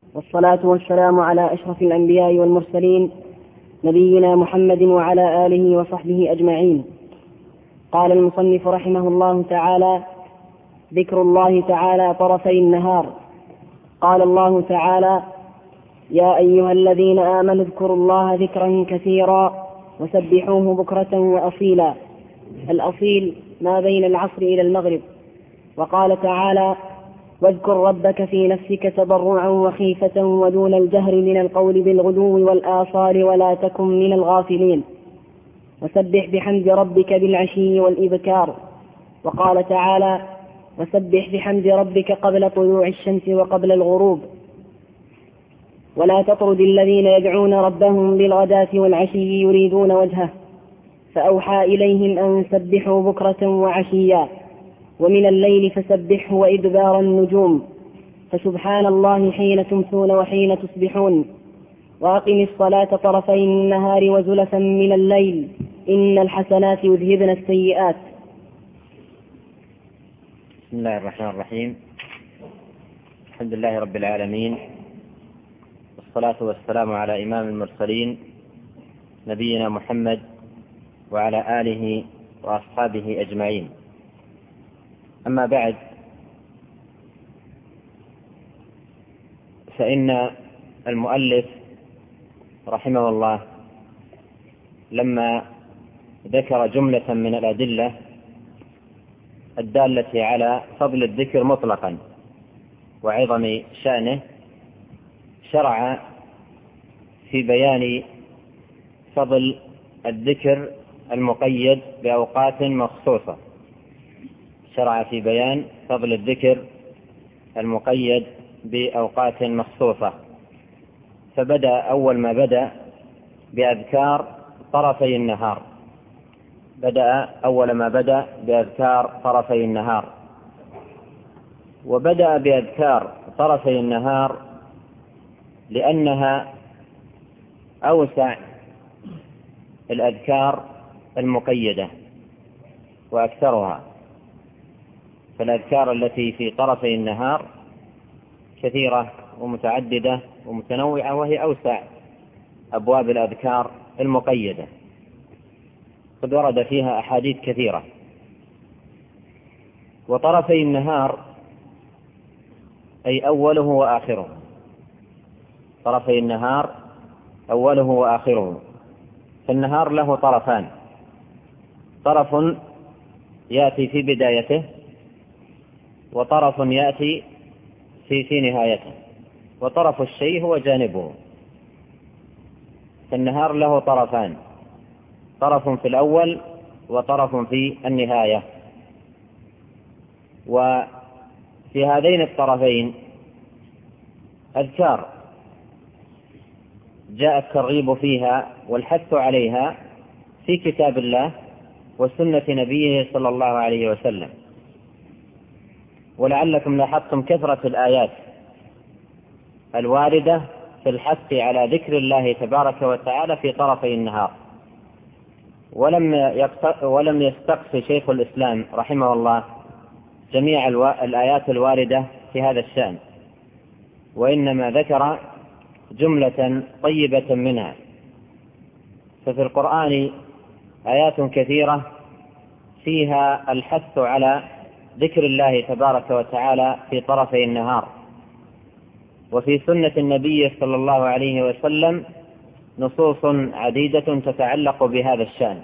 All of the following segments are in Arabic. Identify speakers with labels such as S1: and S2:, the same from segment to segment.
S1: والصلاة والسلام على أشرف الأنبياء والمرسلين نبينا محمد وعلى آله وصحبه أجمعين. قال المصنف رحمه الله تعالى: ذكر الله تعالى طرفي النهار. قال الله تعالى: يا أيها الذين آمنوا اذكروا الله ذكرا كثيرا وسبحوه بكرة وأصيلا. الأصيل ما بين العصر إلى المغرب. وقال تعالى: واذكر ربك في نفسك تضرعا وخيفة ودون الجهر من القول بالغدو والآصال ولا تكن من الغافلين. وسبح بحمد ربك بالعشي والإبكار. وقال تعالى: وسبح بحمد ربك قبل طلوع الشمس وقبل الغروب. ولا تطرد الذين يدعون ربهم بالغداة والعشي يريدون وجهه. فأوحى إليهم أن سبحوا بكرة وعشيا ومن الليل فسبحه وإدبار النجوم. فسبحان الله حين تمسون وحين تصبحون. وأقم الصلاة طرفي النهار وزلفا من الليل إن الحسنات يذهبن السيئات.
S2: بسم الله الرحمن الرحيم. الحمد لله رب العالمين، والصلاة والسلام على إمام المرسلين نبينا محمد وعلى آله وأصحابه أجمعين. أما بعد، فإن المؤلف رحمه الله لما ذكر جملة من الأدلة الدالة على فضل الذكر مطلقا وعظم شأنه، شرع في بيان فضل الذكر المقيد بأوقات مخصوصة. شرع في بيان فضل الذكر المقيد بأوقات مخصوصة، فبدأ أول ما بدأ بأذكار طرفي النهار. أول ما بدأ بأذكار طرفي النهار، وبدأ بأذكار طرفي النهار لأنها أوسع الأذكار المقيدة وأكثرها. فالأذكار التي في طرفي النهار كثيرة ومتعددة ومتنوعة، وهي أوسع أبواب الأذكار المقيدة، قد ورد فيها أحاديث كثيرة. وطرفي النهار أي أوله وآخره. طرفي النهار أوله وآخره. فالنهار له طرفان: طرف يأتي في بدايته، وطرف يأتي في نهايته، وطرف الشيء هو جانبه. فالنهار له طرفان: طرف في الأول وطرف في النهاية. وفي هذين الطرفين أذكار جاء الترغيب فيها والحث عليها في كتاب الله وسنة نبيه صلى الله عليه وسلم. ولعلكم لاحظتم كثرة الآيات الواردة في الحث على ذكر الله تبارك وتعالى في طرفي النهار. ولم يستقص شيخ الإسلام رحمه الله جميع الآيات الواردة في هذا الشأن، وإنما ذكر جملة طيبة منها. ففي القرآن آيات كثيرة فيها الحث على ذكر الله تبارك وتعالى في طرفي النهار. وفي سنة النبي صلى الله عليه وسلم نصوص عديدة تتعلق بهذا الشأن.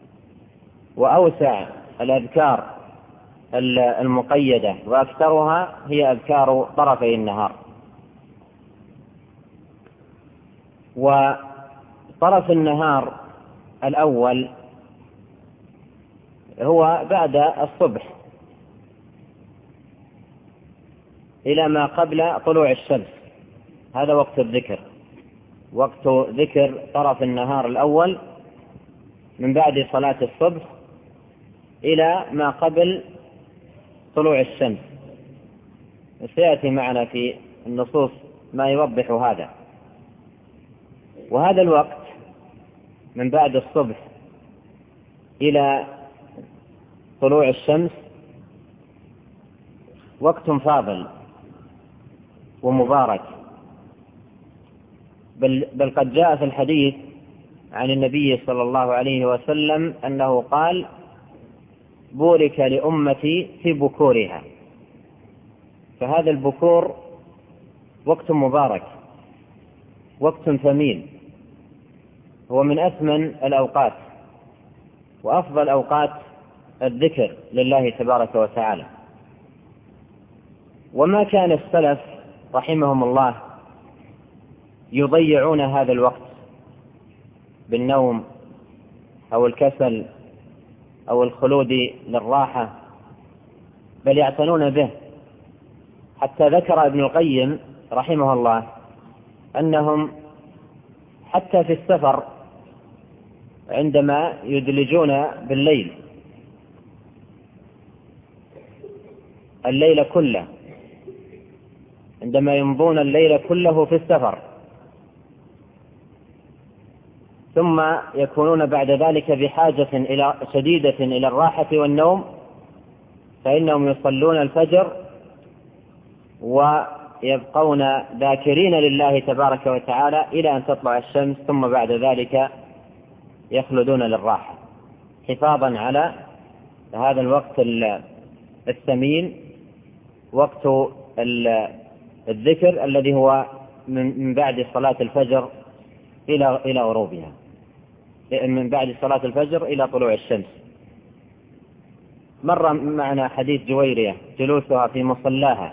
S2: وأوسع الأذكار المقيدة وأكثرها هي أذكار طرفي النهار. وطرف النهار الأول هو بعد الصبح إلى ما قبل طلوع الشمس. هذا وقت الذكر، وقت ذكر طرف النهار الأول من بعد صلاة الصبح إلى ما قبل طلوع الشمس. سيأتي معنا في النصوص ما يوضح هذا. وهذا الوقت من بعد الصبح إلى طلوع الشمس وقت فاضل ومبارك، بل قد جاء في الحديث عن النبي صلى الله عليه وسلم أنه قال: بورك لأمتي في بكورها. فهذا البكور وقت مبارك، وقت ثمين، هو من أثمن الأوقات وأفضل أوقات الذكر لله تبارك وتعالى. وما كان السلف رحمهم الله يضيعون هذا الوقت بالنوم أو الكسل أو الخلود للراحة، بل يعتنون به. حتى ذكر ابن القيم رحمه الله أنهم حتى في السفر عندما يدلجون بالليل الليل كله، عندما يمضون الليل كله في السفر، ثم يكونون بعد ذلك بحاجة شديدة إلى الراحة والنوم، فإنهم يصلون الفجر ويبقون ذاكرين لله تبارك وتعالى إلى أن تطلع الشمس، ثم بعد ذلك يخلدون للراحة حفاظا على هذا الوقت الثمين، وقت الذكر الذي هو من بعد صلاة الفجر إلى غروبها، من بعد صلاة الفجر إلى طلوع الشمس. مر معنا حديث جويرية جلوسها في مصلاها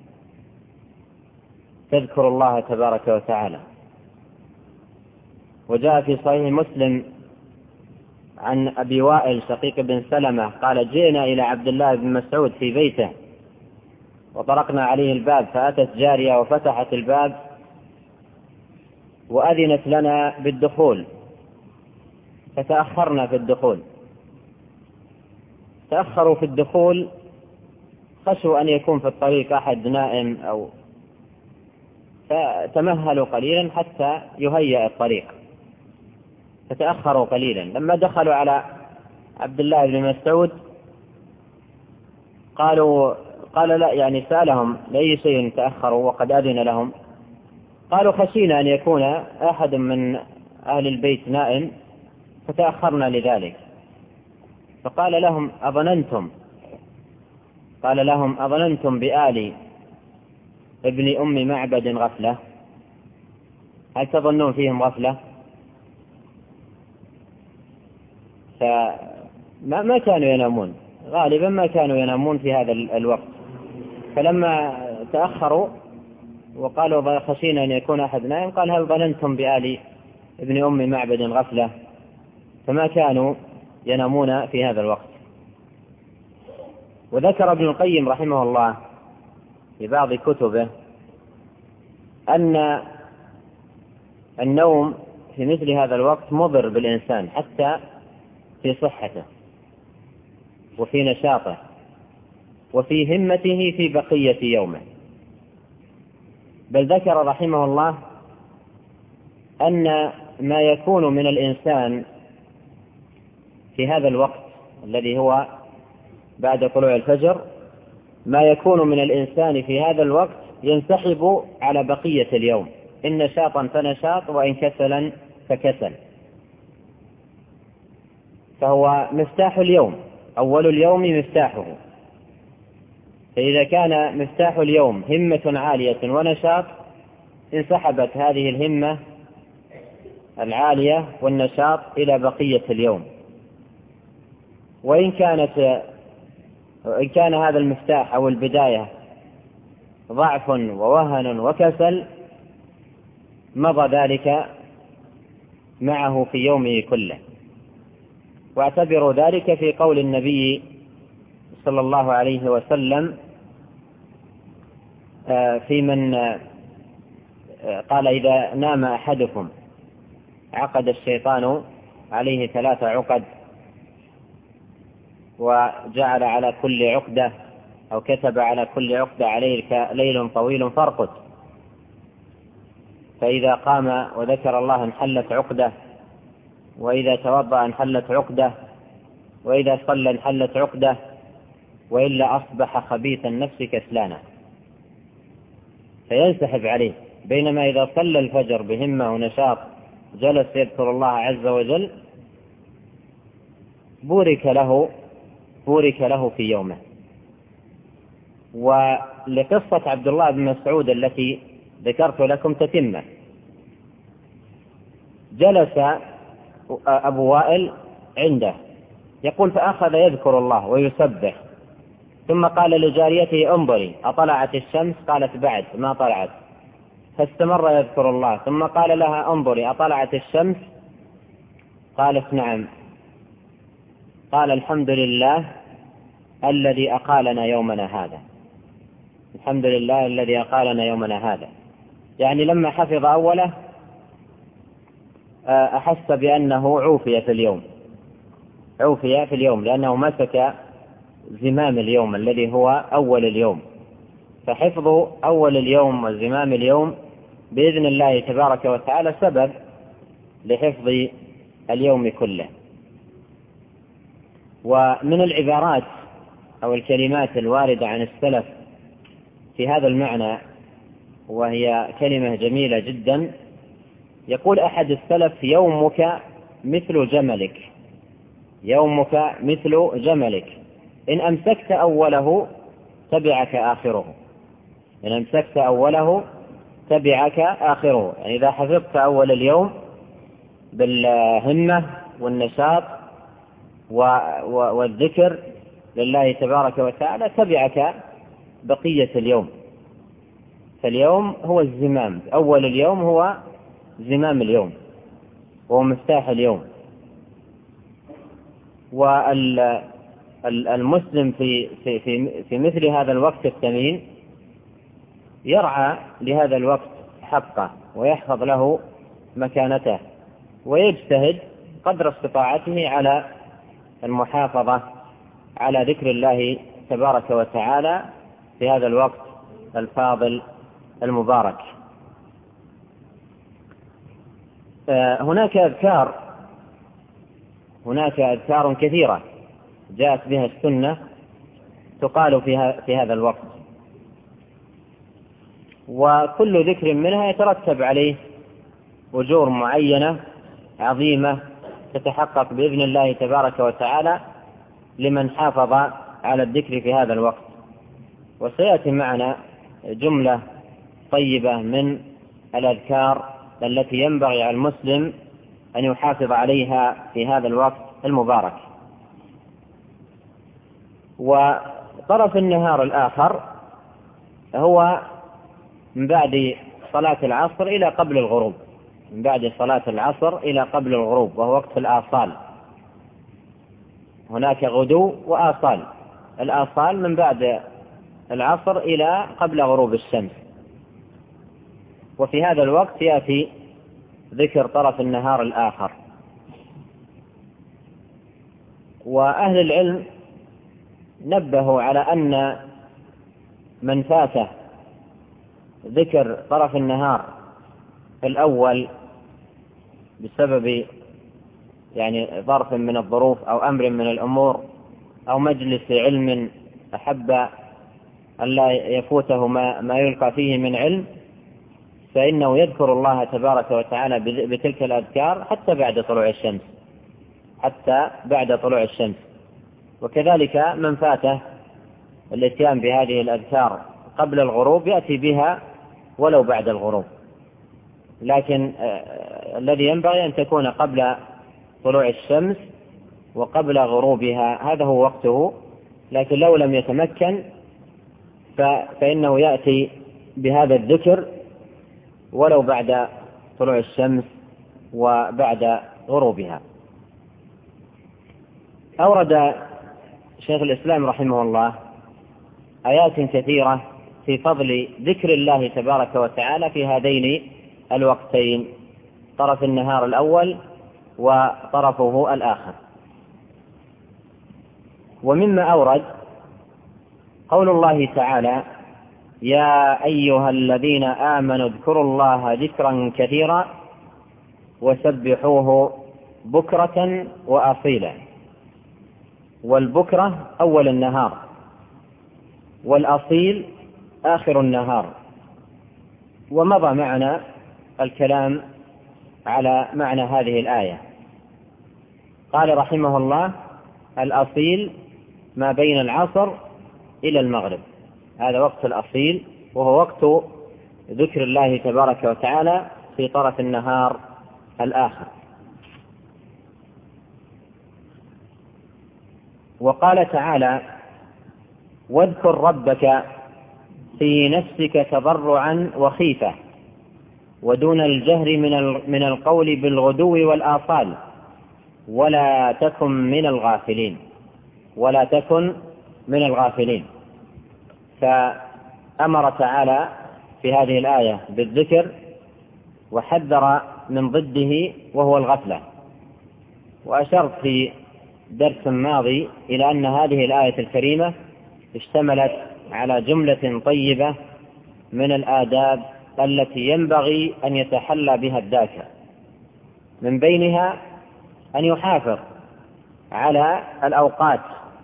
S2: تذكر الله تبارك وتعالى. وجاء في صحيح مسلم عن أبي وائل شقيق بن سلمة قال: جئنا إلى عبد الله بن مسعود في بيته وطرقنا عليه الباب، فأتت جارية وفتحت الباب وأذنت لنا بالدخول، فتأخرنا في الدخول. تأخروا في الدخول، خشوا أن يكون في الطريق أحد نائم فتمهلوا قليلا حتى يهيأ الطريق، فتأخروا قليلا. لما دخلوا على عبد الله بن مسعود قال لا، يعني سألهم لأي شيء تأخروا وقد أذن لهم. قالوا: خشينا أن يكون أحد من أهل البيت نائم فتأخرنا لذلك. فقال لهم: أظننتم بآل ابن أم معبد غفلة؟ هل تظنون فيهم غفلة؟ فما كانوا ينامون، غالبا ما كانوا ينامون في هذا الوقت. فلما تأخروا وقالوا خشينا أن يكون أحد نائم، قال: هل ظننتم بآل ابن أم معبد غفلة؟ فما كانوا ينامون في هذا الوقت. وذكر ابن القيم رحمه الله في بعض كتبه أن النوم في مثل هذا الوقت مضر بالإنسان حتى في صحته وفي نشاطه وفي همته في بقية يومه. بل ذكر رحمه الله أن ما يكون من الإنسان في هذا الوقت الذي هو بعد طلوع الفجر، ما يكون من الإنسان في هذا الوقت ينسحب على بقية اليوم، إن نشاطا فنشاط وإن كسلا فكسل. فهو مفتاح اليوم، أول اليوم مفتاحه. فإذا كان مفتاح اليوم همة عالية ونشاط، انسحبت هذه الهمة العالية والنشاط إلى بقية اليوم. وإن كان هذا المفتاح أو البداية ضعف ووهن وكسل، مضى ذلك معه في يومه كله. واعتبروا ذلك في قول النبي صلى الله عليه وسلم في من قال: إذا نام أحدكم عقد الشيطان عليه 3 عقد، وجعل على كل عقدة أو كتب على كل عقدة عليك ليل طويل فارقد، فإذا قام وذكر الله انحلت عقدة، وإذا توضأ انحلت عقدة، وإذا صلى انحلت عقدة، وإلا أصبح خبيث النفس كسلانا. فينسحب عليه بينما إذا صلى الفجر بهمة ونشاط جلس يذكر الله عز وجل بورك له في يومه. ولقصة عبد الله بن مسعود التي ذكرت لكم تتمة. جلس أبو وائل عنده يقول فأخذ يذكر الله ويسبح، ثم قال لجاريته انظري أطلعت الشمس؟ قالت بعد ما طلعت. فاستمر يذكر الله، ثم قال لها انظري أطلعت الشمس؟ قالت نعم. قال الحمد لله الذي أقالنا يومنا هذا، الحمد لله الذي أقالنا يومنا هذا. يعني لما حفظ أوله أحس بأنه عوفي في اليوم لأنه مسك زمام اليوم الذي هو أول اليوم. فحفظ أول اليوم وزمام اليوم بإذن الله تبارك وتعالى سبب لحفظ اليوم كله. ومن العبارات أو الكلمات الواردة عن السلف في هذا المعنى، وهي كلمة جميلة جدا، يقول أحد السلف يومك مثل جملك، يومك مثل جملك إن أمسكت أوله تبعك آخره، إن أمسكت أوله تبعك آخره. يعني إذا حفظت أول اليوم بالهمة والنشاط والذكر لله تبارك وتعالى تبعك بقية اليوم. فاليوم هو الزمام، أول اليوم هو زمام اليوم وهو مفتاح اليوم. والمسلم في مثل هذا الوقت الثمين يرعى لهذا الوقت حقه ويحفظ له مكانته، ويجتهد قدر استطاعته على المحافظة على ذكر الله تبارك وتعالى في هذا الوقت الفاضل المبارك. هناك أذكار كثيرة جاءت بها السنة تقال في هذا الوقت، وكل ذكر منها يترتب عليه أجور معينة عظيمة تتحقق بإذن الله تبارك وتعالى لمن حافظ على الذكر في هذا الوقت. وسيأتي معنا جملة طيبة من الأذكار التي ينبغي على المسلم أن يحافظ عليها في هذا الوقت المبارك. وطرف النهار الآخر هو من بعد صلاة العصر إلى قبل الغروب، من بعد صلاة العصر إلى قبل الغروب، وهو وقت الآصال. هناك غدو وآصال. الآصال من بعد العصر إلى قبل غروب الشمس. وفي هذا الوقت يأتي ذكر طرف النهار الآخر. وأهل العلم نبهوا على أن من فاته ذكر طرف النهار الأول بسبب يعني ظرف من الظروف أو أمر من الأمور أو مجلس علم أحب أن لا يفوته ما يلقى فيه من علم، فإنه يذكر الله تبارك وتعالى بتلك الأذكار حتى بعد طلوع الشمس. وكذلك من فاته الاتيان بهذه الأذكار قبل الغروب يأتي بها ولو بعد الغروب، لكن الذي ينبغي أن تكون قبل طلوع الشمس وقبل غروبها، هذا هو وقته. لكن لو لم يتمكن فإنه يأتي بهذا الذكر ولو بعد طلوع الشمس وبعد غروبها. أورد شيخ الإسلام رحمه الله آيات كثيرة في فضل ذكر الله تبارك وتعالى في هذين الوقتين، طرف النهار الأول وطرفه الآخر. ومما أورد قول الله تعالى: يا أيها الذين آمنوا اذكروا الله ذكرا كثيرا وسبحوه بكرة وأصيلا. والبكرة أول النهار، والأصيل آخر النهار. ومضى معنا الكلام على معنى هذه الآية. قال رحمه الله: الأصيل ما بين العصر إلى المغرب، هذا وقت الأصيل، وهو وقت ذكر الله تبارك وتعالى في طرف النهار الآخر. وقال تعالى: واذكر ربك في نفسك تضرعا وخيفة ودون الجهر من القول بالغدو والآصال ولا تكن من الغافلين. فأمر تعالى في هذه الآية بالذكر وحذر من ضده وهو الغفلة. وأشرت في درس ماضي إلى أن هذه الآية الكريمة اشتملت على جملة طيبة من الآداب التي ينبغي أن يتحلى بها الداعية، من بينها أن يحافظ على الأوقات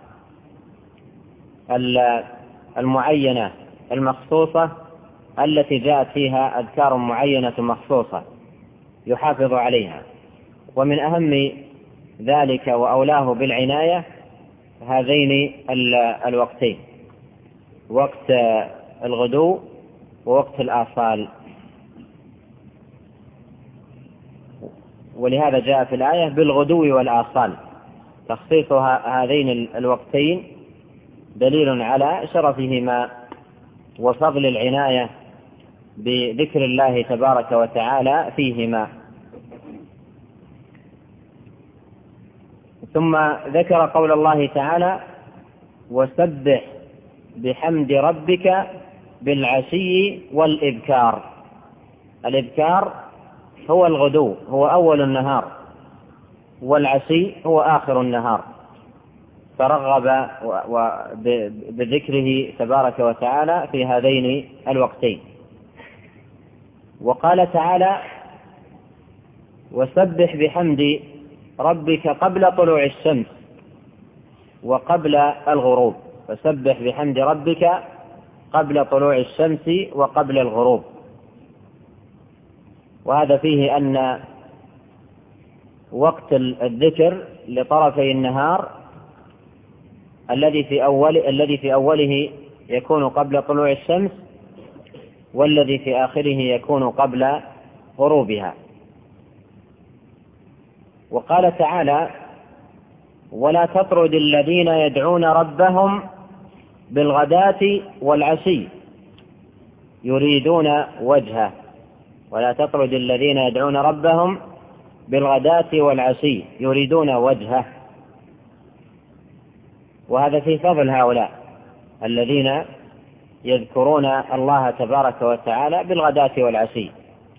S2: المعينة المخصوصة التي جاءت فيها أذكار معينة مخصوصة يحافظ عليها. ومن أهم ذلك وأولاه بالعناية هذين الوقتين، وقت الغدو ووقت الآصال. ولهذا جاء في الآية بالغدو والآصال. تخصيص هذين الوقتين دليل على شرفهما وفضل العناية بذكر الله تبارك وتعالى فيهما. ثم ذكر قول الله تعالى: وسبح بحمد ربك بالعشي والإبكار. الإبكار هو الغدو، هو أول النهار، والعشي هو آخر النهار، فرغب بذكره تبارك وتعالى في هذين الوقتين. وقال تعالى: وسبح بحمد ربك قبل طلوع الشمس وقبل الغروب. فسبح بحمد ربك قبل طلوع الشمس وقبل الغروب. وهذا فيه أن وقت الذكر لطرفي النهار الذي في أوله يكون قبل طلوع الشمس، والذي في آخره يكون قبل غروبها. وقال تعالى: ولا تطرد الذين يدعون ربهم بالغداة والعشي يريدون وجهه. ولا تطرد الذين يدعون ربهم بالغداة والعشي يريدون وجهه. وهذا في فضل هؤلاء الذين يذكرون الله تبارك وتعالى بالغداة والعشي.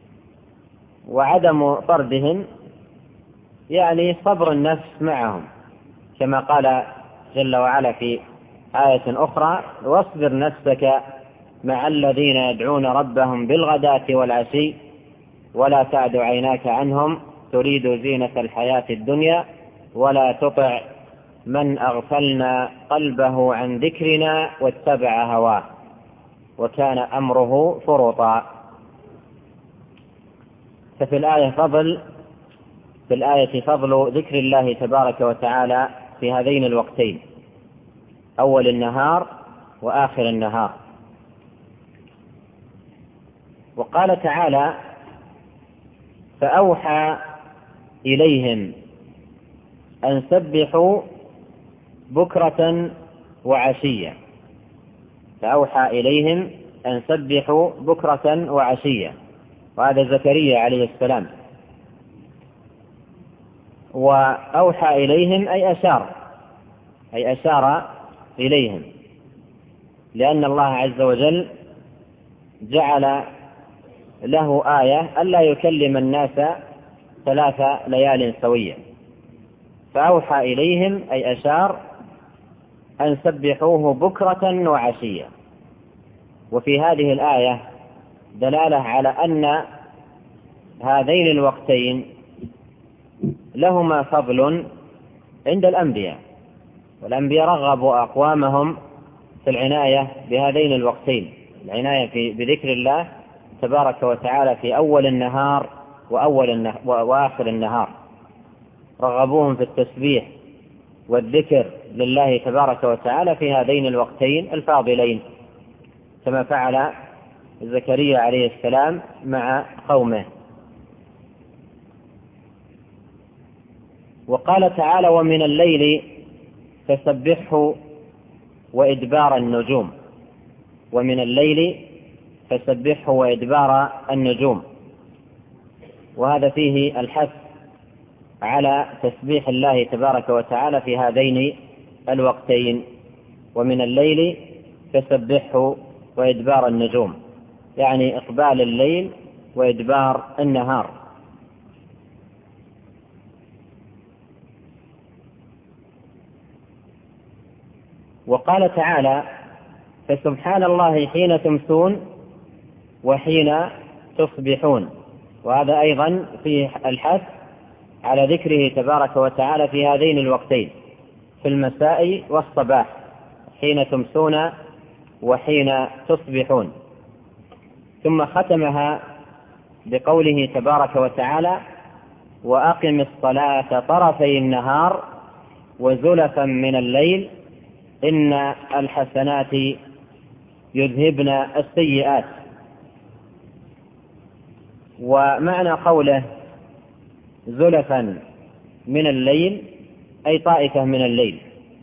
S2: وعدم طردهم يعني صبر النفس معهم، كما قال جل وعلا في آية أخرى: واصبر نفسك مع الذين يدعون ربهم بالغداة والعشي ولا تعد عيناك عنهم تريد زينة الحياة الدنيا ولا تطع من أغفلنا قلبه عن ذكرنا واتبع هواه وكان أمره فرطا. ففي الآية فضل ذكر الله تبارك وتعالى في هذين الوقتين، أول النهار وآخر النهار. وقال تعالى: فأوحى إليهم أن سبحوا بكرة وعشية. فأوحى إليهم أن سبحوا بكرة وعشية، وهذا زكريا عليه السلام. وأوحى إليهم أي أشار إليهم، لأن الله عز وجل جعل له آية ألا يكلم الناس 3 ليال سوية. فأوحى إليهم أي أشار أن سبحوه بكرة وعشية. وفي هذه الآية دلالة على أن هذين الوقتين لهما فضل عند الأنبياء، والأنبياء رغبوا أقوامهم في العناية بهذين الوقتين، العناية بذكر الله تبارك وتعالى في أول النهار وآخر النهار، رغبوهم في التسبيح والذكر لله تبارك وتعالى في هذين الوقتين الفاضلين، كما فعل زكريا عليه السلام مع قومه. وقال تعالى: ومن الليل فسبحه وإدبار النجوم. ومن الليل فسبحه وإدبار النجوم، وهذا فيه الحث على تسبيح الله تبارك وتعالى في هذين الوقتين. ومن الليل فسبحه وإدبار النجوم، يعني إقبال الليل وإدبار النهار. وقال تعالى: فسبحان الله حين تمسون وحين تصبحون، وهذا أيضا فيه الحث على ذكره تبارك وتعالى في هذين الوقتين، في المساء والصباح، حين تمسون وحين تصبحون. ثم ختمها بقوله تبارك وتعالى: وأقم الصلاة طرفي النهار وزلفا من الليل إن الحسنات يذهبن السيئات. ومعنى قوله زلفا من الليل أي طائفة من الليل.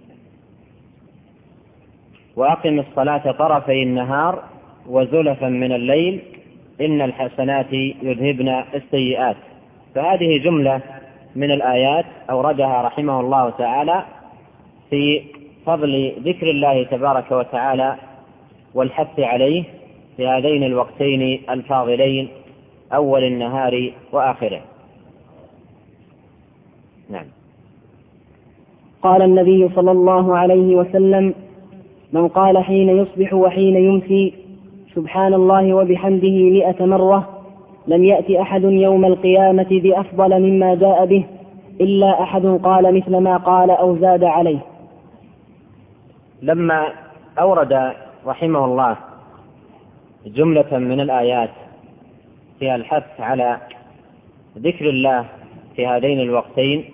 S2: وأقم الصلاة طرفي النهار وزلفا من الليل إن الحسنات يذهبن السيئات. فهذه جملة من الآيات أوردها رحمه الله تعالى في فضل ذكر الله تبارك وتعالى والحث عليه في هذين الوقتين الفاضلين، أول النهار وآخره. نعم.
S1: قال النبي صلى الله عليه وسلم: من قال حين يصبح وحين يمسي سبحان الله وبحمده 100 مرة لم يأتي أحد يوم القيامة بأفضل مما جاء به إلا أحد قال مثل ما قال أو زاد عليه.
S2: لما أورد رحمه الله جملة من الآيات فيها الحث على ذكر الله في هذين الوقتين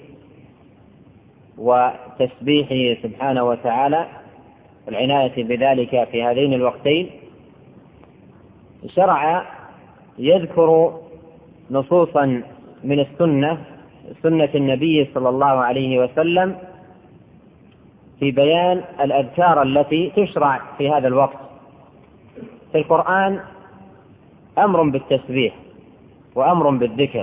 S2: وتسبيحه سبحانه وتعالى والعناية بذلك في هذين الوقتين، شرع يذكر نصوصا من سنة النبي صلى الله عليه وسلم في بيان الأذكار التي تشرع في هذا الوقت. في القرآن أمر بالتسبيح وأمر بالذكر،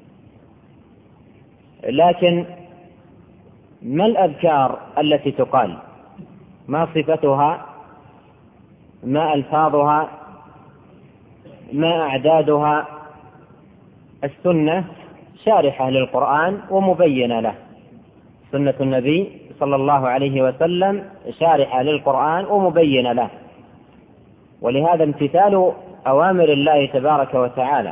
S2: لكن ما الأذكار التي تقال؟ ما صفتها؟ ما ألفاظها؟ ما أعدادها؟ السنة شارحة للقرآن ومبينة له، سنة النبي صلى الله عليه وسلم شارحة للقرآن ومبينة له. ولهذا امتثال أوامر الله تبارك وتعالى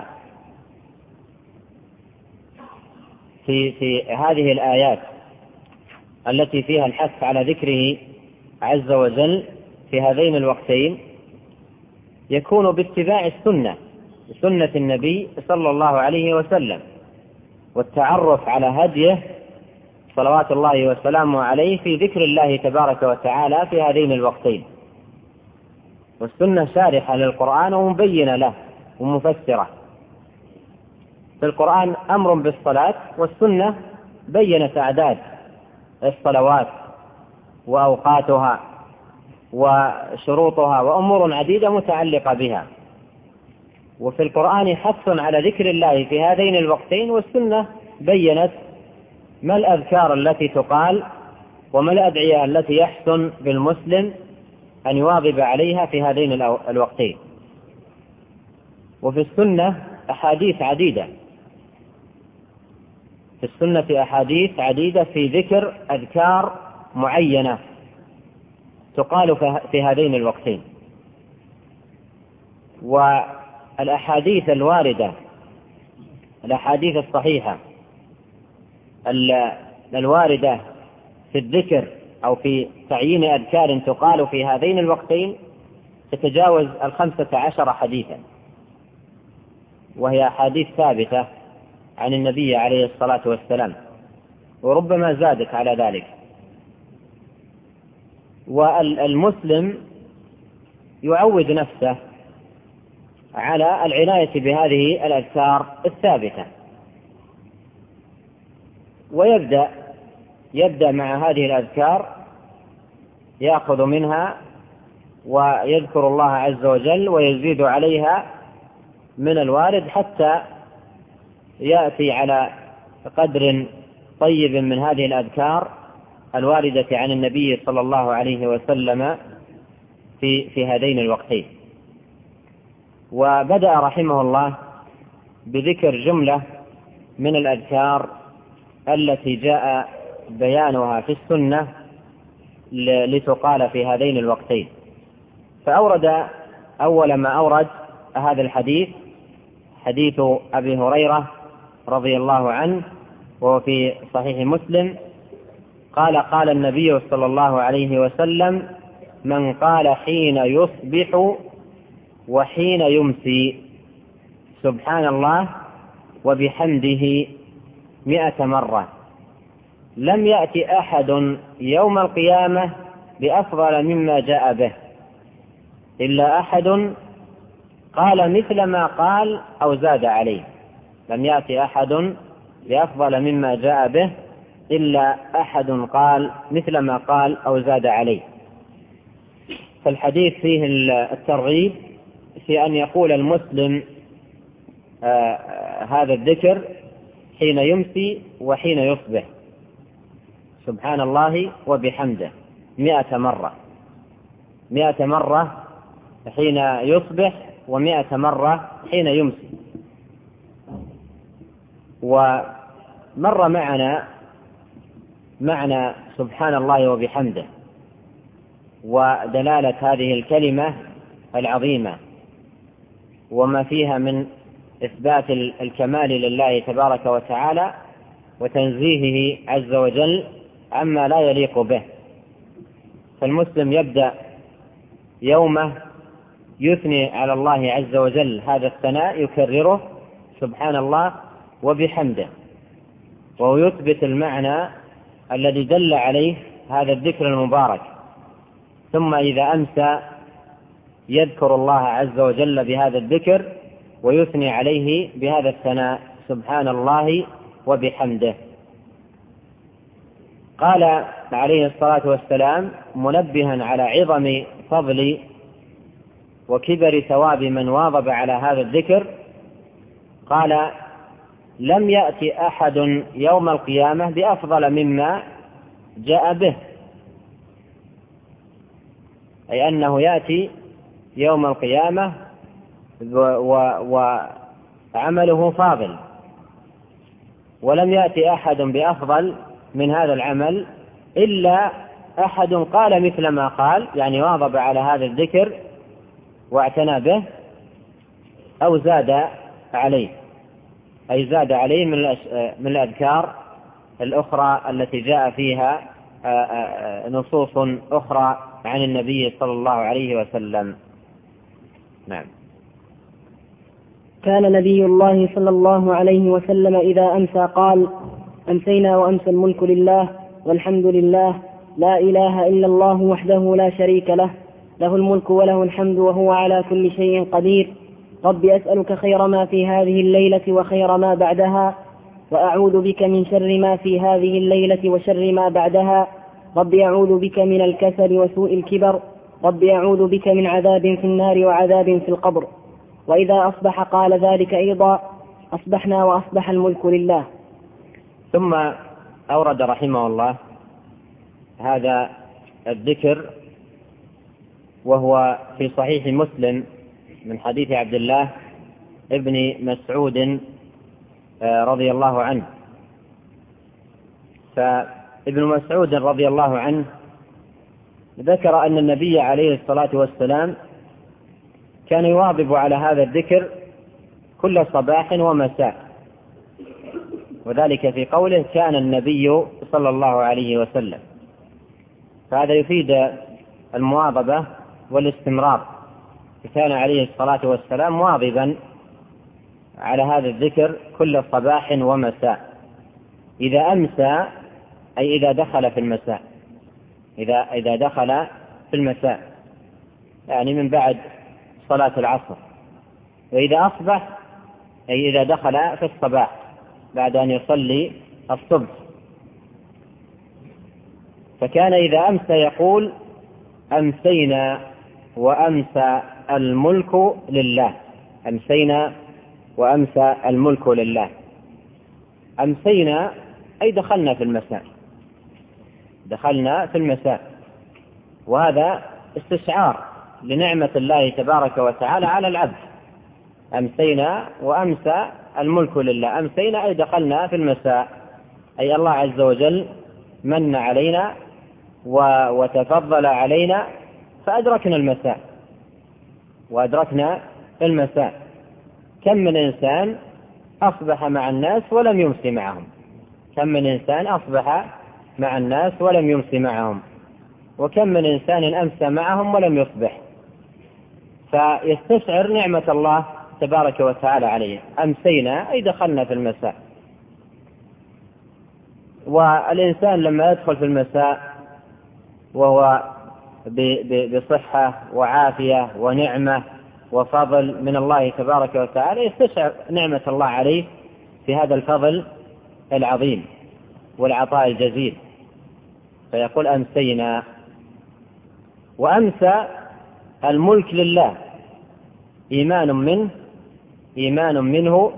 S2: في هذه الآيات التي فيها الحث على ذكره عز وجل في هذين الوقتين يكون باتباع سنة النبي صلى الله عليه وسلم، والتعرف على هديه صلوات الله وسلامه عليه في ذكر الله تبارك وتعالى في هذين الوقتين. والسنة شارحة للقرآن ومبينة له ومفسرة. في القرآن أمر بالصلاة، والسنة بينت أعداد الصلوات وأوقاتها وشروطها وأمور عديدة متعلقة بها. وفي القرآن حث على ذكر الله في هذين الوقتين، والسنة بينت ما الأذكار التي تقال وما الأدعية التي يحسن بالمسلم أن يواظب عليها في هذين الوقتين. وفي السنة أحاديث عديدة، في السنة أحاديث عديدة في ذكر أذكار معينة تقال في هذين الوقتين. والأحاديث الواردة، الأحاديث الصحيحة الواردة في الذكر أو في تعيين أذكار تقال في هذين الوقتين تتجاوز 15 حديثا. وهي أحاديث ثابتة عن النبي عليه الصلاة والسلام، وربما زادت على ذلك. والمسلم يعود نفسه على العناية بهذه الأذكار الثابتة، ويبدأ مع هذه الأذكار، يأخذ منها ويذكر الله عز وجل ويزيد عليها من الوارد حتى يأتي على قدر طيب من هذه الأذكار الواردة عن النبي صلى الله عليه وسلم في هذين الوقتين. وبدأ رحمه الله بذكر جملة من الأذكار التي جاء بيانها في السنة لتقال في هذين الوقتين. فأورد أول ما أورد هذا الحديث، حديث أبي هريرة رضي الله عنه، وهو في صحيح مسلم، قال النبي صلى الله عليه وسلم: من قال حين يصبح وحين يمسي سبحان الله وبحمده 100 مرة لم يأت أحد يوم القيامة بأفضل مما جاء به إلا أحد قال مثل ما قال أو زاد عليه. لم يأت أحد بأفضل مما جاء به إلا أحد قال مثل ما قال أو زاد عليه. فالحديث فيه الترغيب في أن يقول المسلم هذا الذكر حين يمسي وحين يصبح، سبحان الله وبحمده 100 مرة، 100 مرة حين يصبح و100 مرة حين يمسي. ومر معنا معنى سبحان الله وبحمده ودلالة هذه الكلمة العظيمة وما فيها من إثبات الكمال لله تبارك وتعالى وتنزيهه عز وجل عما لا يليق به. فالمسلم يبدأ يومه يثني على الله عز وجل هذا الثناء، يكرره سبحان الله وبحمده، وهو يثبت المعنى الذي دل عليه هذا الذكر المبارك. ثم إذا أمسى يذكر الله عز وجل بهذا الذكر ويثني عليه بهذا الثناء سبحان الله وبحمده. قال عليه الصلاة والسلام منبها على عظم فضل وكبر ثواب من واظب على هذا الذكر، قال: لم يأتي أحد يوم القيامة بأفضل مما جاء به، أي أنه يأتي يوم القيامة وعمله فاضل، ولم يأتي أحد بأفضل من هذا العمل إلا أحد قال مثل ما قال، يعني واظب على هذا الذكر واعتنى به، أو زاد عليه، أي زاد عليه من الأذكار الأخرى التي جاء فيها نصوص أخرى عن النبي صلى الله عليه وسلم. نعم.
S1: كان نبي الله صلى الله عليه وسلم إذا أمسى قال: أمسينا وأمسى الملك لله والحمد لله لا إله إلا الله وحده لا شريك له، له الملك وله الحمد وهو على كل شيء قدير. رب أسألك خير ما في هذه الليلة وخير ما بعدها، وأعوذ بك من شر ما في هذه الليلة وشر ما بعدها. رب أعوذ بك من الكسل وسوء الكبر. رب أعوذ بك من عذاب في النار وعذاب في القبر. وإذا أصبح قال ذلك أيضا: أصبحنا وأصبح الملك لله.
S2: ثم أورد رحمه الله هذا الذكر وهو في صحيح مسلم من حديث عبد الله ابن مسعود رضي الله عنه. فابن مسعود رضي الله عنه ذكر أن النبي عليه الصلاة والسلام كان يواظب على هذا الذكر كل صباح ومساء، وذلك في قوله كان النبي صلى الله عليه وسلم. فهذا يفيد المواظبة والاستمرار، كان عليه الصلاة والسلام واظبا على هذا الذكر كل صباح ومساء. إذا أمسى أي إذا دخل في المساء، إذا دخل في المساء يعني من بعد صلاة العصر. وإذا أصبح أي إذا دخل في الصباح بعد أن يصلي الصبح. فكان إذا أمسى يقول: أمسينا وأمسى الملك لله. أمسينا وأمسى الملك لله. أمسينا أي دخلنا في المساء، دخلنا في المساء، وهذا استشعار لنعمة الله تبارك وتعالى على العبد. أمسينا وأمسى الملك لله. أمسينا أي دخلنا في المساء، أي الله عز وجل من علينا وتفضل علينا فأدركنا المساء وأدركنا المساء. كم من إنسان أصبح مع الناس ولم يمسي معهم، كم من إنسان أصبح مع الناس ولم يمسي معهم، وكم من إنسان أمسى معهم ولم يصبح. فيستشعر نعمة الله تبارك وتعالى عليه. أمسينا أي دخلنا في المساء. والإنسان لما يدخل في المساء وهو بصحة وعافية ونعمة وفضل من الله تبارك وتعالى يستشعر نعمة الله عليه في هذا الفضل العظيم والعطاء الجزيل، فيقول: أمسينا. وأمسى الملك لله، إيمان منه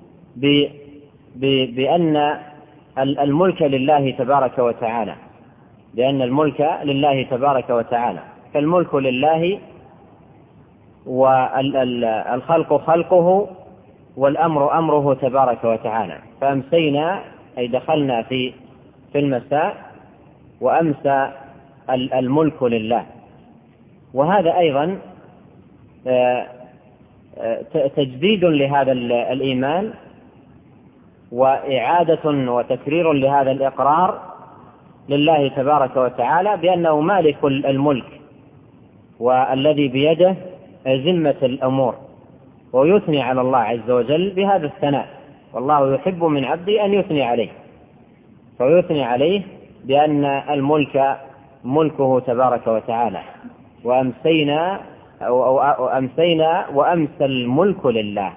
S2: بأن الملك لله تبارك وتعالى، لأن الملك لله تبارك وتعالى، فالملك لله والخلق خلقه والأمر أمره تبارك وتعالى. فأمسينا أي دخلنا في المساء، وأمسى الملك لله. وهذا أيضا تجديد لهذا الإيمان وإعادة وتكرير لهذا الإقرار لله تبارك وتعالى بأنه مالك الملك والذي بيده ذمة الأمور، ويثني على الله عز وجل بهذا الثناء. والله يحب من عبده أن يثني عليه، فيثني عليه بأن الملك ملكه تبارك وتعالى. وأمسينا أمسينا وأمسى الملك لله.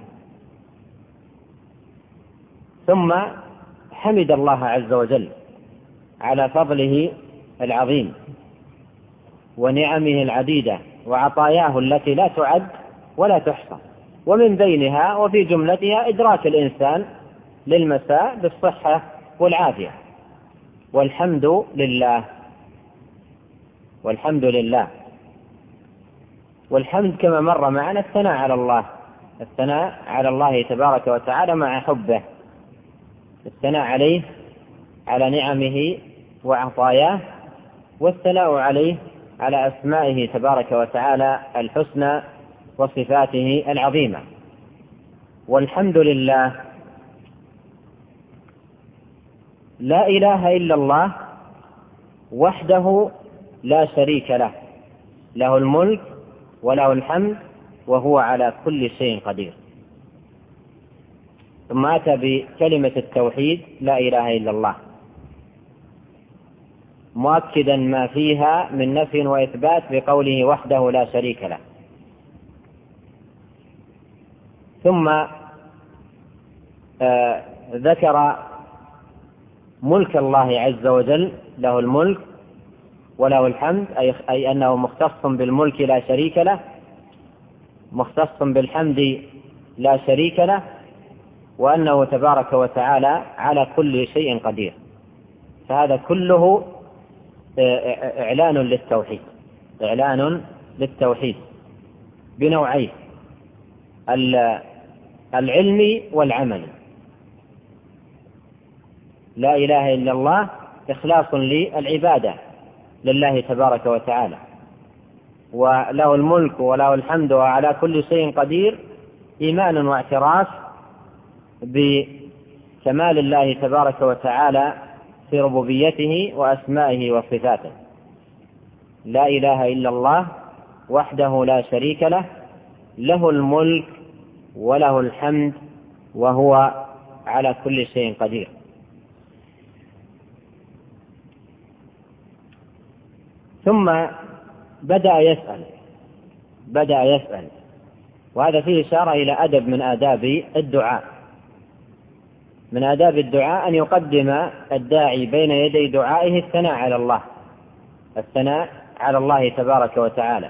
S2: ثم حمد الله عز وجل على فضله العظيم ونعمه العديدة وعطاياه التي لا تعد ولا تحصى، ومن بينها وفي جملتها إدراك الإنسان للمساء بالصحة والعافية. والحمد لله. والحمد لله. والحمد كما مر معنا الثناء على الله، الثناء على الله تبارك وتعالى مع حبه، الثناء عليه على نعمه وعطاياه، والثناء عليه على أسمائه تبارك وتعالى الحسنى وصفاته العظيمة. والحمد لله. لا إله إلا الله وحده لا شريك له، له الملك وله الحمد وهو على كل شيء قدير. ثم أتى بكلمة التوحيد لا إله إلا الله، مؤكدا ما فيها من نفي وإثبات بقوله وحده لا شريك له. ثم ذكر ملك الله عز وجل، له الملك وله الحمد، أي أنه مختص بالملك لا شريك له، مختص بالحمد لا شريك له، وأنه تبارك وتعالى على كل شيء قدير. فهذا كله إعلان للتوحيد، إعلان للتوحيد بنوعين: العلمي والعملي. لا إله إلا الله إخلاص للعبادة لله تبارك وتعالى، وله الملك وله الحمد وعلى كل شيء قدير إيمان واعتراف بكمال الله تبارك وتعالى في ربوبيته وأسمائه وصفاته. لا إله إلا الله وحده لا شريك له، له الملك وله الحمد وهو على كل شيء قدير. ثم بدأ يسأل، وهذا فيه إشارة إلى أدب من آداب الدعاء. من آداب الدعاء أن يقدم الداعي بين يدي دعائه الثناء على الله تبارك وتعالى،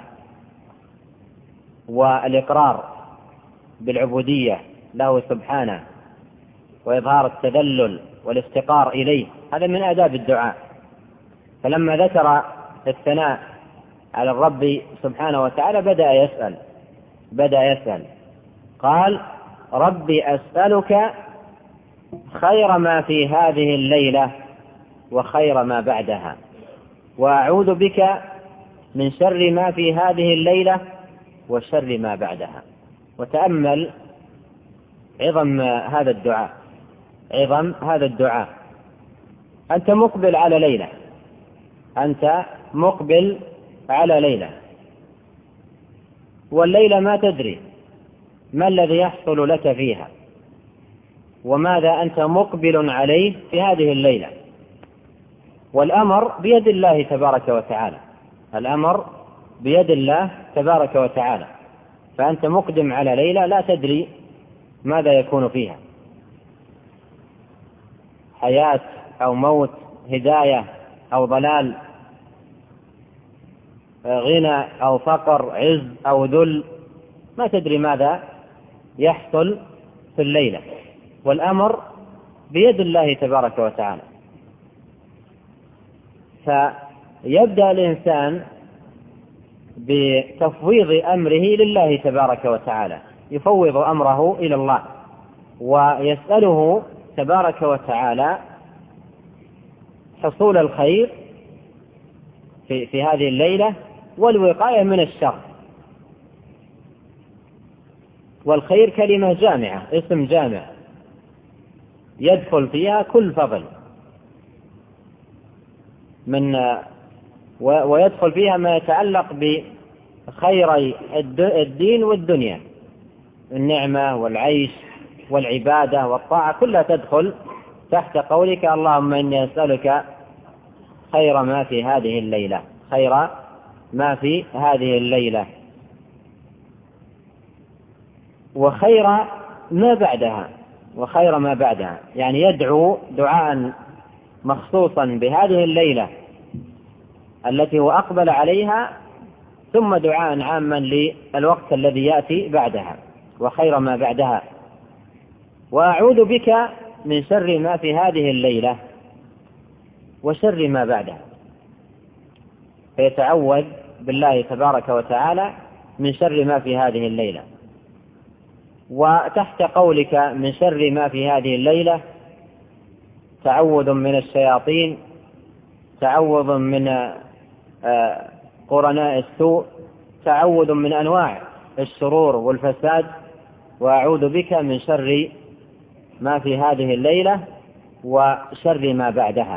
S2: والإقرار بالعبودية له سبحانه، وإظهار التذلل والافتقار إليه. هذا من آداب الدعاء. فلما ذكر الثناء على الرب سبحانه وتعالى بدأ يسأل قال: ربي أسألك خير ما في هذه الليلة وخير ما بعدها، وأعوذ بك من شر ما في هذه الليلة وشر ما بعدها. وتأمل عظم هذا الدعاء. أنت مقبل على ليلة، والليلة ما تدري ما الذي يحصل لك فيها، وماذا أنت مقبل عليه في هذه الليلة. والأمر بيد الله تبارك وتعالى. فأنت مقدم على ليلة لا تدري ماذا يكون فيها، حياة أو موت، هداية أو ضلال، غنى أو فقر، عز أو ذل، ما تدري ماذا يحصل في الليلة، والأمر بيد الله تبارك وتعالى. فيبدأ الإنسان بتفويض أمره لله تبارك وتعالى، يفوض أمره إلى الله ويسأله تبارك وتعالى حصول الخير في هذه الليلة والوقاية من الشر. والخير كلمة جامعة، اسم جامع يدخل فيها كل فضل ويدخل فيها ما يتعلق بخير الدين والدنيا، النعمة والعيش والعبادة والطاعة كلها تدخل تحت قولك: اللهم إني أسألك خير ما في هذه الليلة وخير ما بعدها. يعني يدعو دعاء مخصوصا بهذه الليلة التي هو أقبل عليها، ثم دعاء عاما للوقت الذي يأتي بعدها وخير ما بعدها. وأعوذ بك من شر ما في هذه الليلة وشر ما بعدها. فيتعوذ بالله تبارك وتعالى من شر ما في هذه الليلة. وتحت قولك من شر ما في هذه الليلة تعوذ من الشياطين، تعوذ من قرناء السوء، تعوذ من أنواع الشرور والفساد. وأعوذ بك من شر ما في هذه الليلة وشر ما بعدها.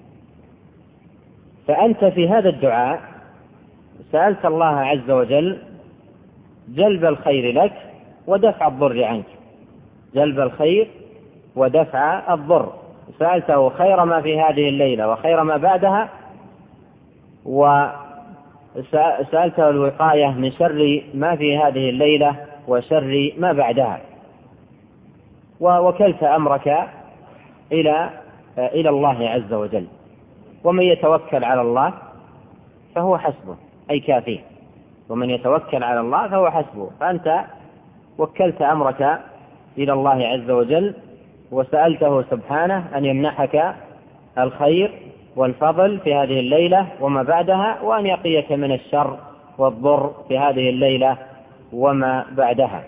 S2: فأنت في هذا الدعاء سألت الله عز وجل جلب الخير لك ودفع الضر عنك، جلب الخير ودفع الضر. سألته خير ما في هذه الليلة وخير ما بعدها، وسألته الوقاية من شر ما في هذه الليلة وشر ما بعدها. ووكلت أمرك إلى الله عز وجل. ومن يتوكل على الله فهو حسبه، أي كافيه. ومن يتوكل على الله فهو حسبه. فأنت وكلت أمرك إلى الله عز وجل، وسألته سبحانه أن يمنحك الخير والفضل في هذه الليلة وما بعدها، وأن يقيك من الشر والضر في هذه الليلة وما بعدها.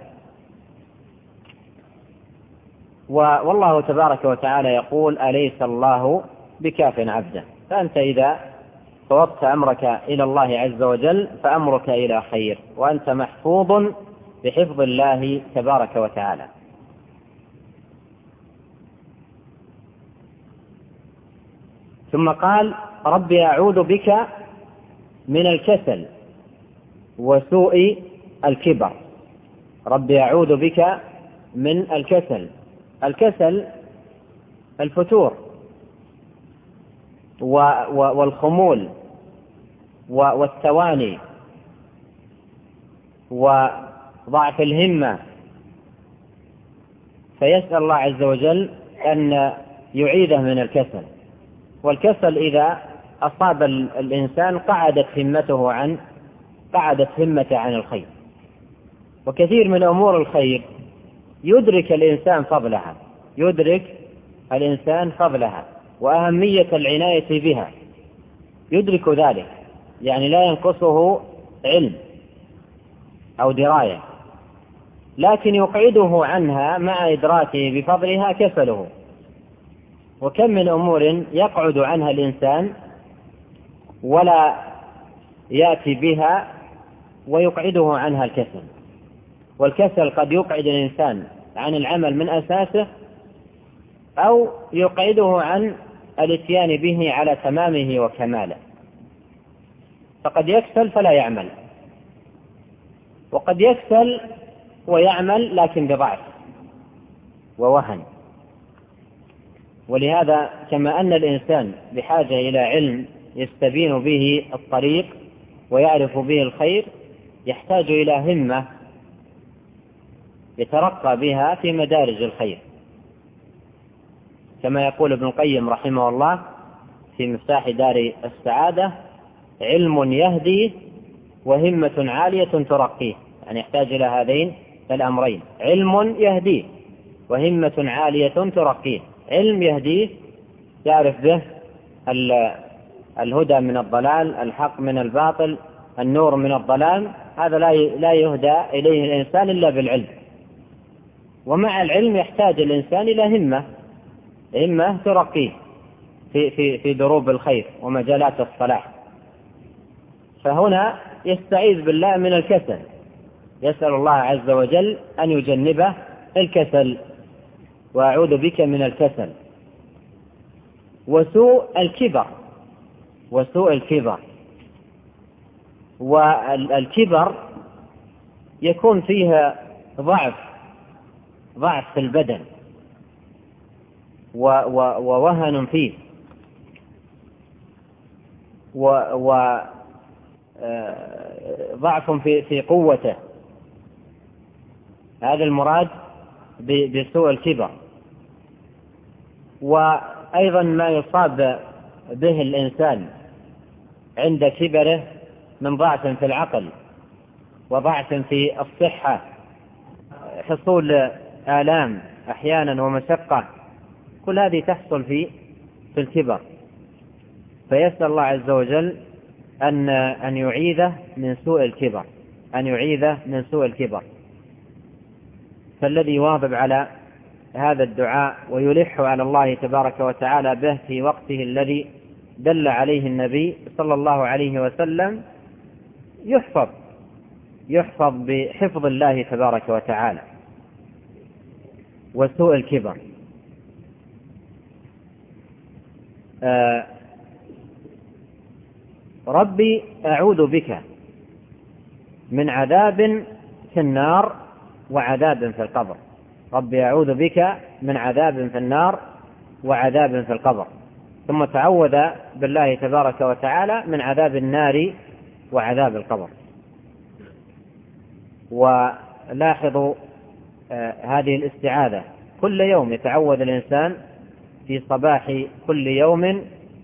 S2: والله تبارك وتعالى يقول: أليس الله بكاف عبده. فأنت إذا فوضت أمرك إلى الله عز وجل فأمرك إلى خير، وأنت محفوظ بحفظ الله تبارك وتعالى. ثم قال: ربي أعوذ بك من الكسل وسوء الكبر. ربي أعوذ بك من الكسل الكسل الفتور والخمول والتواني وضعف الهمة، فيسأل الله عز وجل أن يعيده من الكسل. والكسل إذا أصاب الإنسان قعدت همته عن الخير. وكثير من أمور الخير يدرك الإنسان فضلها وأهمية العناية بها، يدرك ذلك، يعني لا ينقصه علم أو دراية، لكن يقعده عنها مع إدراكه بفضلها كسله. وكم من أمور يقعد عنها الإنسان ولا يأتي بها ويقعده عنها الكسل. والكسل قد يقعد الإنسان عن العمل من أساسه، أو يقعده عن الاتيان به على تمامه وكماله. فقد يكسل فلا يعمل، وقد يكسل ويعمل لكن بضعف ووهن. ولهذا كما أن الإنسان بحاجة إلى علم يستبين به الطريق ويعرف به الخير، يحتاج إلى همة يترقى بها في مدارج الخير، كما يقول ابن القيم رحمه الله في مفتاح دار السعادة: علم يهدي وهمة عالية ترقيه. يعني يحتاج إلى هذين الأمرين: علم يهديه وهمة عالية ترقيه. علم يهديه، يعرف به الهدى من الضلال، الحق من الباطل، النور من الظلام. هذا لا يهدى إليه الإنسان إلا بالعلم. ومع العلم يحتاج الإنسان إلى همة ترقيه في دروب الخير ومجالات الصلاح. فهنا يستعيذ بالله من الكسل، يسأل الله عز وجل أن يجنبه الكسل: وأعوذ بك من الكسل. وسوء الكبر، والكبر يكون فيها ضعف في البدن ووهن فيه وضعف في قوته. هذا المراد بسوء الكبر. وأيضا ما يصاب به الإنسان عند كبره من ضعف في العقل وضعف في الصحة، حصول آلام أحيانا ومشقة، كل هذه تحصل في الكبر. فيسأل الله عز وجل أن يعيذه من سوء الكبر. فالذي يواظب على هذا الدعاء ويلح على الله تبارك وتعالى به في وقته الذي دل عليه النبي صلى الله عليه وسلم يحفظ بحفظ الله تبارك وتعالى. وسوء الكبر، ربي أعوذ بك من عذاب في النار وعذاب في القبر. ربي أعوذ بك من عذاب في النار وعذاب في القبر. ثم تعوذ بالله تبارك وتعالى من عذاب النار وعذاب القبر. ولاحظوا هذه الاستعاذة كل يوم يتعوذ الإنسان في صباح كل يوم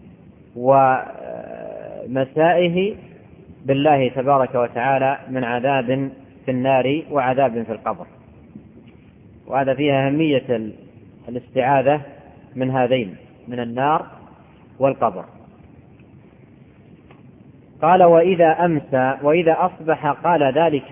S2: ومسائه بالله تبارك وتعالى من عذاب في النار وعذاب في القبر. وهذا فيها أهمية الاستعاذة من هذين، من النار والقبر. قال: وإذا أصبح قال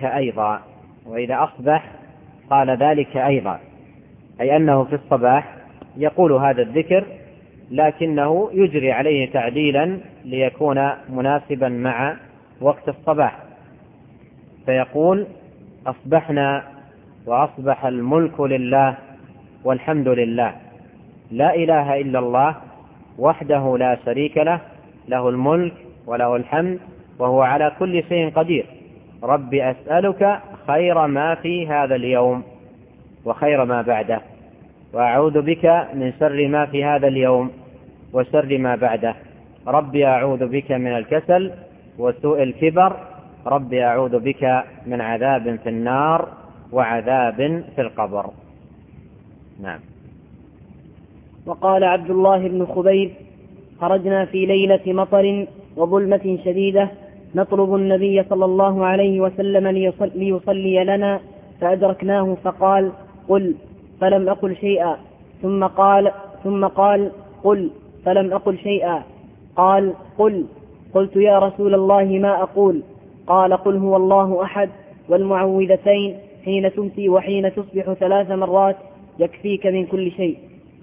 S2: ذلك أيضا، أي أنه في الصباح يقول هذا الذكر، لكنه يجري عليه تعديلا ليكون مناسبا مع وقت الصباح، فيقول: أصبحنا وأصبح الملك لله والحمد لله، لا إله إلا الله وحده لا شريك له، له الملك وله الحمد وهو على كل شيء قدير، رب أسألك خير ما في هذا اليوم وخير ما بعده. وأعوذ بك من شر ما في هذا اليوم وشر ما بعده. ربي أعوذ بك من الكسل وسوء الكبر. ربي أعوذ بك من عذاب في النار وعذاب في القبر. نعم.
S1: وقال عبد الله بن خبيب: خرجنا في ليلة مطر وظلمة شديدة نطلب النبي صلى الله عليه وسلم ليصلي لنا، فأدركناه فقال: قل، فلم أقل شيئا. ثم قال: قل، فلم أقل شيئا. قال: قل. قلت: يا رسول الله ما أقول؟ قال: قل هو الله أحد والمعوذتين حين تمسي وحين تصبح 3 مرات يكفيك من كل شيء.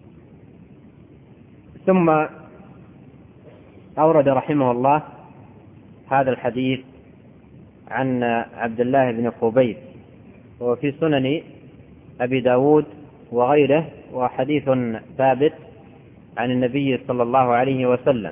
S2: ثم أورد رحمه الله هذا الحديث عن عبد الله بن خبيب، وفي سنن أبي داود وغيره، وحديث ثابت عن النبي صلى الله عليه وسلم،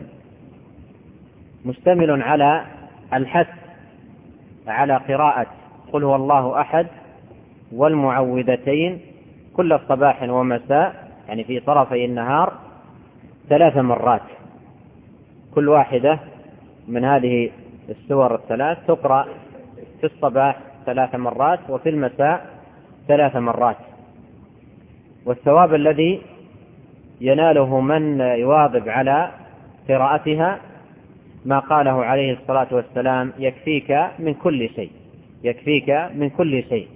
S2: مشتمل على الحث على قراءة قل هو الله أحد والمعوذتين كل صباح ومساء، يعني في طرفي النهار 3 مرات. كل واحدة من هذه السور الثلاث تقرأ في الصباح 3 مرات وفي المساء 3 مرات. والثواب الذي يناله من يواظب على قراءتها ما قاله عليه الصلاة والسلام: يكفيك من كل شيء، يكفيك من كل شيء.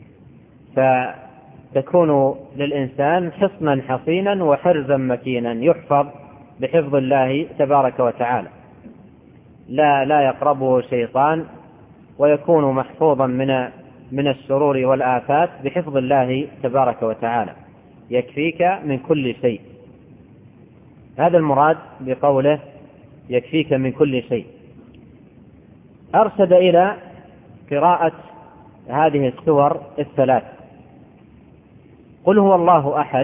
S2: فتكون للإنسان حصنا حصينا وحرزا مكينا يحفظ بحفظ الله تبارك وتعالى، لا يقربه شيطان، ويكون محفوظا من الشرور والآفات بحفظ الله تبارك وتعالى. يكفيك من كل شيء، هذا المراد بقوله يكفيك من كل شيء. أرشد إلى قراءة هذه السور الثلاث: قل هو الله أحد،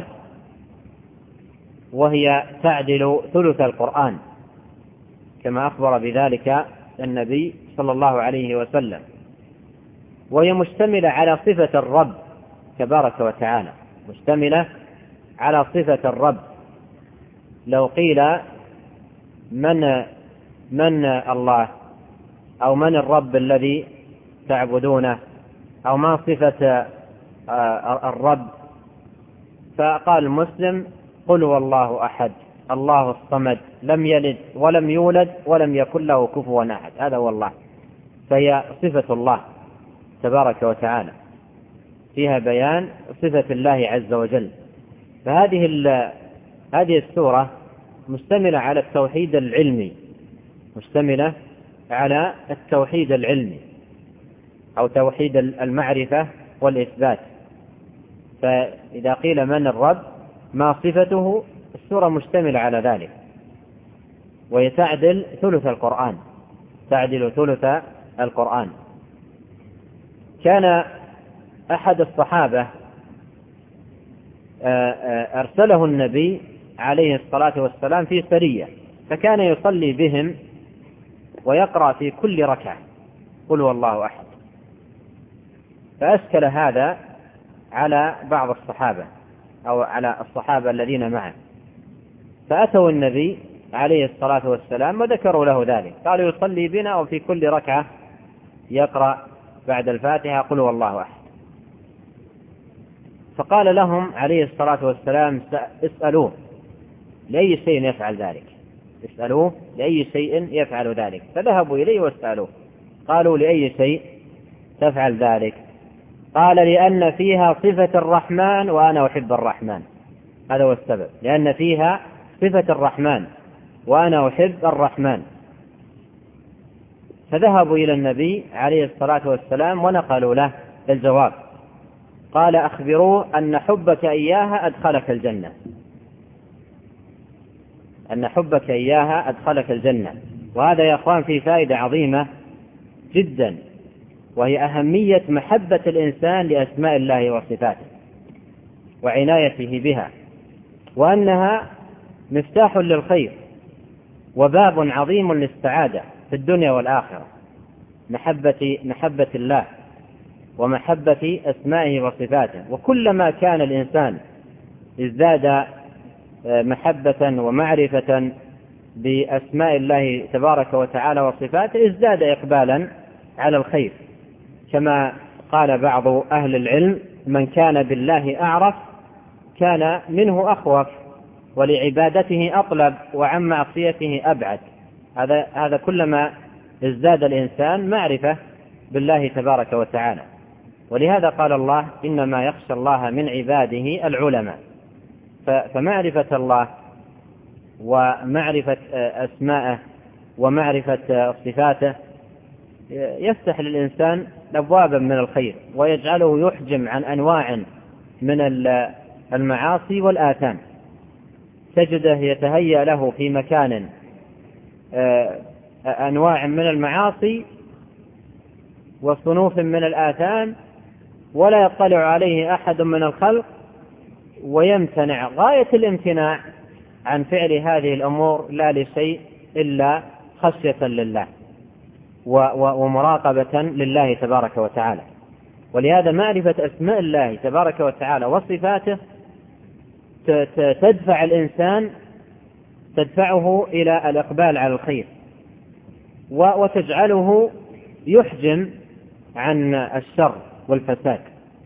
S2: وهي تعدل ثلث القرآن كما أخبر بذلك النبي صلى الله عليه وسلم، وهي مشتملة على صفة الرب تبارك وتعالى، مشتملة على صفة الرب. لو قيل من الله أو من الرب الذي تعبدونه أو ما صفة الرب، فقال المسلم: قل هو الله أحد الله الصمد لم يلد ولم يولد ولم يكن له كفوا أحد. هذا هو الله، فهي صفة الله تبارك وتعالى، فيها بيان صفة الله عز وجل. فهذه السورة مشتملة على التوحيد العلمي، مشتملة على التوحيد العلمي أو توحيد المعرفة والإثبات. فإذا قيل من الرب ما صفته، السورة مشتملة على ذلك، وهي تعدل ثلث القرآن، تعدل ثلث القرآن. كان أحد الصحابة أرسله النبي عليه الصلاة والسلام في سرية، فكان يصلي بهم ويقرأ في كل ركعة قل هو الله أحد. فأشكل هذا على بعض الصحابة أو على الصحابة الذين معه، فأتوا النبي عليه الصلاة والسلام وذكروا له ذلك، قالوا: يصلي بنا وفي كل ركعة يقرأ بعد الفاتحة قل هو الله أحد. فقال لهم عليه الصلاة والسلام: اسألوه لأي شيء يفعل ذلك، اسألوه لأي شيء يفعل ذلك. فذهبوا إليه واسألوه، قالوا: لأي شيء تفعل ذلك؟ قال: لأن فيها صفة الرحمن وأنا أحب الرحمن. هذا هو السبب، لأن فيها صفة الرحمن وأنا أحب الرحمن. فذهبوا إلى النبي عليه الصلاة والسلام ونقلوا له الجواب. قال: أخبروه أن حبك إياها أدخلك الجنة، أن حبك إياها أدخلك الجنة. وهذا يا أخوان فيه فائدة عظيمة جدا، وهي أهمية محبة الإنسان لأسماء الله وصفاته وعنايته بها، وأنها مفتاح للخير وباب عظيم للسعادة في الدنيا والآخرة. محبة الله ومحبة أسمائه وصفاته. وكلما كان الإنسان ازداد محبة ومعرفة بأسماء الله تبارك وتعالى وصفاته ازداد إقبالا على الخير، كما قال بعض أهل العلم: من كان بالله أعرف كان منه أخوف، ولعبادته أطلب، وعن معصيته أبعد. هذا كلما ازداد الإنسان معرفة بالله تبارك وتعالى. ولهذا قال الله: إنما يخشى الله من عباده العلماء. فمعرفة الله ومعرفة أسماءه ومعرفة صفاته يفتح للإنسان أبوابا من الخير، ويجعله يحجم عن أنواع من المعاصي والآثام. تجده يتهيأ له في مكان أنواع من المعاصي وصنوف من الآثام، ولا يطلع عليه أحد من الخلق، ويمتنع غاية الامتناع عن فعل هذه الأمور لا لشيء إلا خشية لله ومراقبة لله تبارك وتعالى. ولهذا معرفة أسماء الله تبارك وتعالى وصفاته تدفع الإنسان، تدفعه إلى الإقبال على الخير، وتجعله يحجم عن الشر والفساد.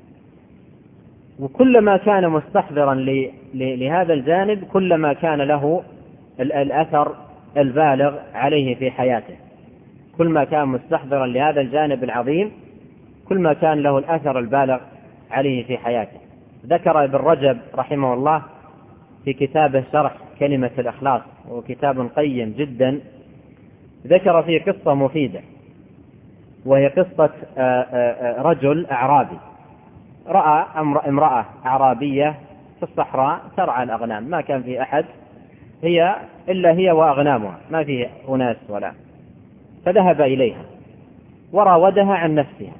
S2: وكلما كان مستحضرا لهذا الجانب كلما كان له الأثر البالغ عليه في حياته. كل ما كان مستحضرا لهذا الجانب العظيم كل ما كان له الأثر البالغ عليه في حياته. ذكر ابن رجب رحمه الله في كتابه شرح كلمة الإخلاص، وكتاب قيم جدا، ذكر فيه قصة مفيدة، وهي قصة رجل أعرابي رأى امرأة أعرابية في الصحراء ترعى الأغنام، ما كان في أحد إلا هي وأغنامها، ما فيه أناس ولا، فذهب إليها وراودها عن نفسها،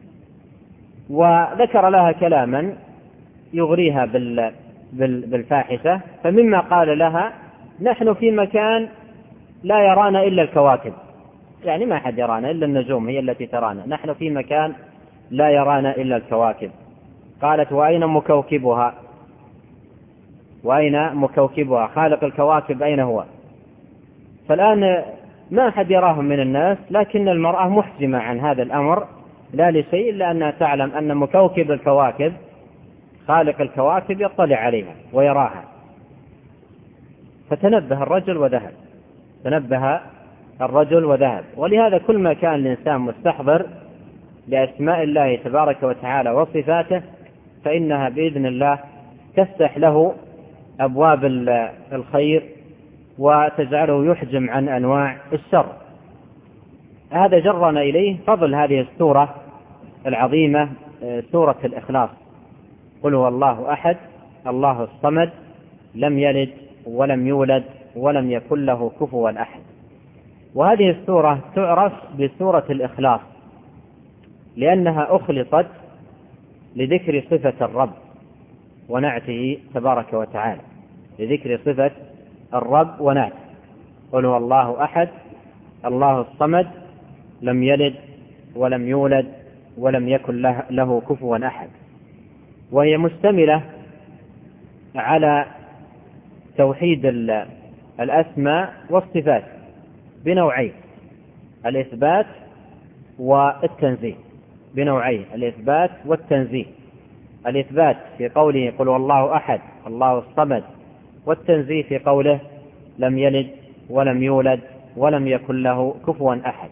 S2: وذكر لها كلاما يغريها بالفاحشة. فمما قال لها: نحن في مكان لا يرانا إلا الكواكب، يعني ما حد يرانا إلا النجوم هي التي ترانا، نحن في مكان لا يرانا إلا الكواكب. قالت: وأين مكوكبها؟ وأين مكوكبها؟ خالق الكواكب أين هو؟ فالآن ما أحد يراهم من الناس، لكن المرأة محجمة عن هذا الأمر لا لشيء إلا أنها تعلم أن مكوكب الكواكب خالق الكواكب يطلع عليها ويراها. فتنبه الرجل وذهب. ولهذا كل ما كان الإنسان مستحضر لأسماء الله تبارك وتعالى وصفاته فإنها بإذن الله تفتح له أبواب الخير وتجعله يحجم عن أنواع الشر. هذا جرنا إليه فضل هذه السورة العظيمة، سورة الإخلاص: قل هو الله أحد الله الصمد لم يلد ولم يولد ولم يكن له كفوا أحد. وهذه السورة تعرف بسورة الإخلاص لأنها أخلصت لذكر صفة الرب ونعته تبارك وتعالى، لذكر صفة الرب ونعته. قل هو الله أحد الله الصمد لم يلد ولم يولد ولم يكن له كفوا أحد. وهي مشتملة على توحيد الأسماء والصفات بنوعين: الإثبات والتنزيه، بنوعين: الإثبات والتنزيه. الإثبات في قوله قل هو الله أحد الله الصمد، والتنزيه في قوله لم يلد ولم يولد ولم يكن له كفوا أحد.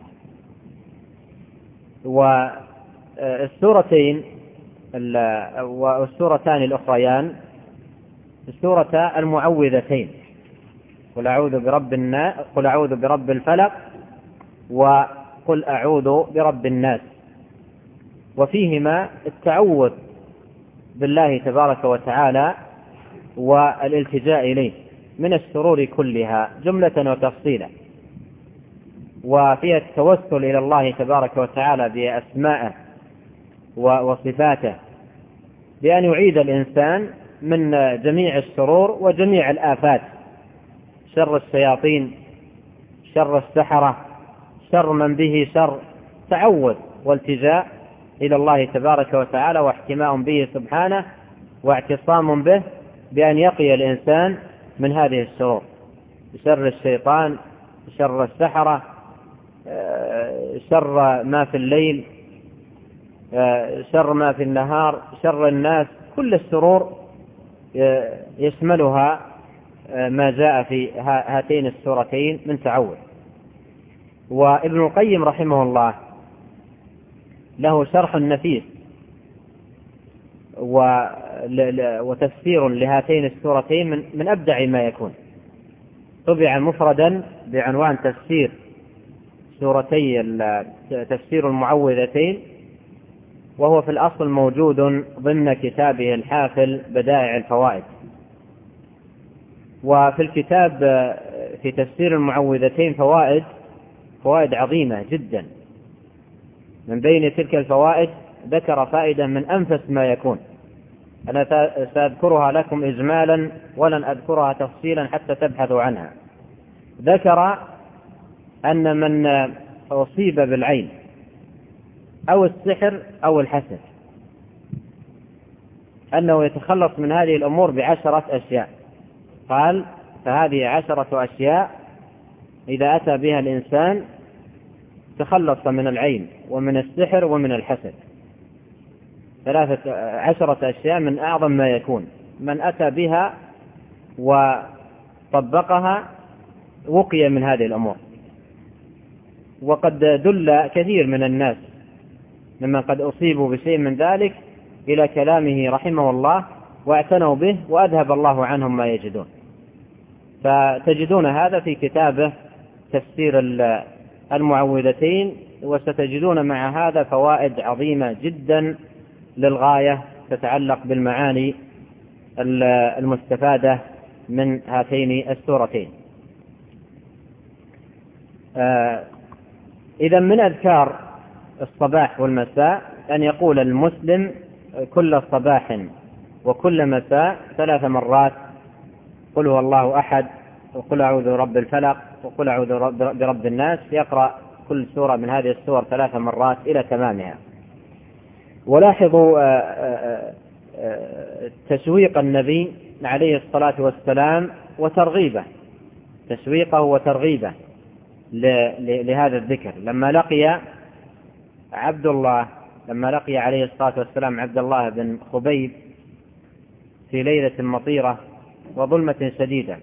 S2: والسورتين والسورتان الأخريان السورة المعوذتين: قل أعوذ برب الفلق وقل أعوذ برب الناس. وفيهما التعوذ بالله تبارك وتعالى والالتجاء إليه من الشرور كلها جملة وتفصيلا، وفيها التوسل إلى الله تبارك وتعالى بأسمائه وصفاته بأن يعيد الإنسان من جميع الشرور وجميع الآفات: شر الشياطين، شر السحرة، شر من به شر. تعوذ والتجاء إلى الله تبارك وتعالى واحتماء به سبحانه واعتصام به بأن يقي الإنسان من هذه الشرور، شر الشيطان، شر السحرة، شر ما في الليل، شر ما في النهار، شر الناس، كل الشرور يشملها ما جاء في هاتين السورتين من تعوذ. وابن القيم رحمه الله له شرح نفيس وتفسير لهاتين السورتين من أبدع ما يكون، طبع مفردا بعنوان تفسير تفسير المعوذتين، وهو في الأصل موجود ضمن كتابه الحافل بدائع الفوائد. وفي الكتاب في تفسير المعوذتين فوائد عظيمة جدا. من بين تلك الفوائد ذكر فائدة من أنفس ما يكون، أنا سأذكرها لكم إجمالا ولن أذكرها تفصيلا حتى تبحثوا عنها. ذكر أن من أصيب بالعين أو السحر أو الحسد أنه يتخلص من هذه الأمور ب10 أشياء. قال فهذه 10 أشياء إذا أتى بها الإنسان تخلص من العين ومن السحر ومن الحسد. 10 أشياء من أعظم ما يكون، من أتى بها وطبقها وقي من هذه الأمور. وقد دل كثير من الناس ممن قد أصيبوا بشيء من ذلك إلى كلامه رحمه الله واعتنوا به وأذهب الله عنهم ما يجدون. فتجدون هذا في كتابه تفسير المعوذتين، وستجدون مع هذا فوائد عظيمة جدا للغاية تتعلق بالمعاني المستفادة من هاتين السورتين. إذا من أذكار الصباح والمساء أن يقول المسلم كل صباح وكل مساء 3 مرات قل هو الله أحد، وقل أعوذ برب الفلق، وقل أعوذ برب الناس. يقرأ كل سورة من هذه السور 3 مرات إلى تمامها. ولاحظوا تشويق النبي عليه الصلاة والسلام وترغيبه، تشويقه وترغيبه لهذا الذكر. لما لقي عليه الصلاة والسلام عبد الله بن خبيب في ليلة مطيرة وظلمة شديدة،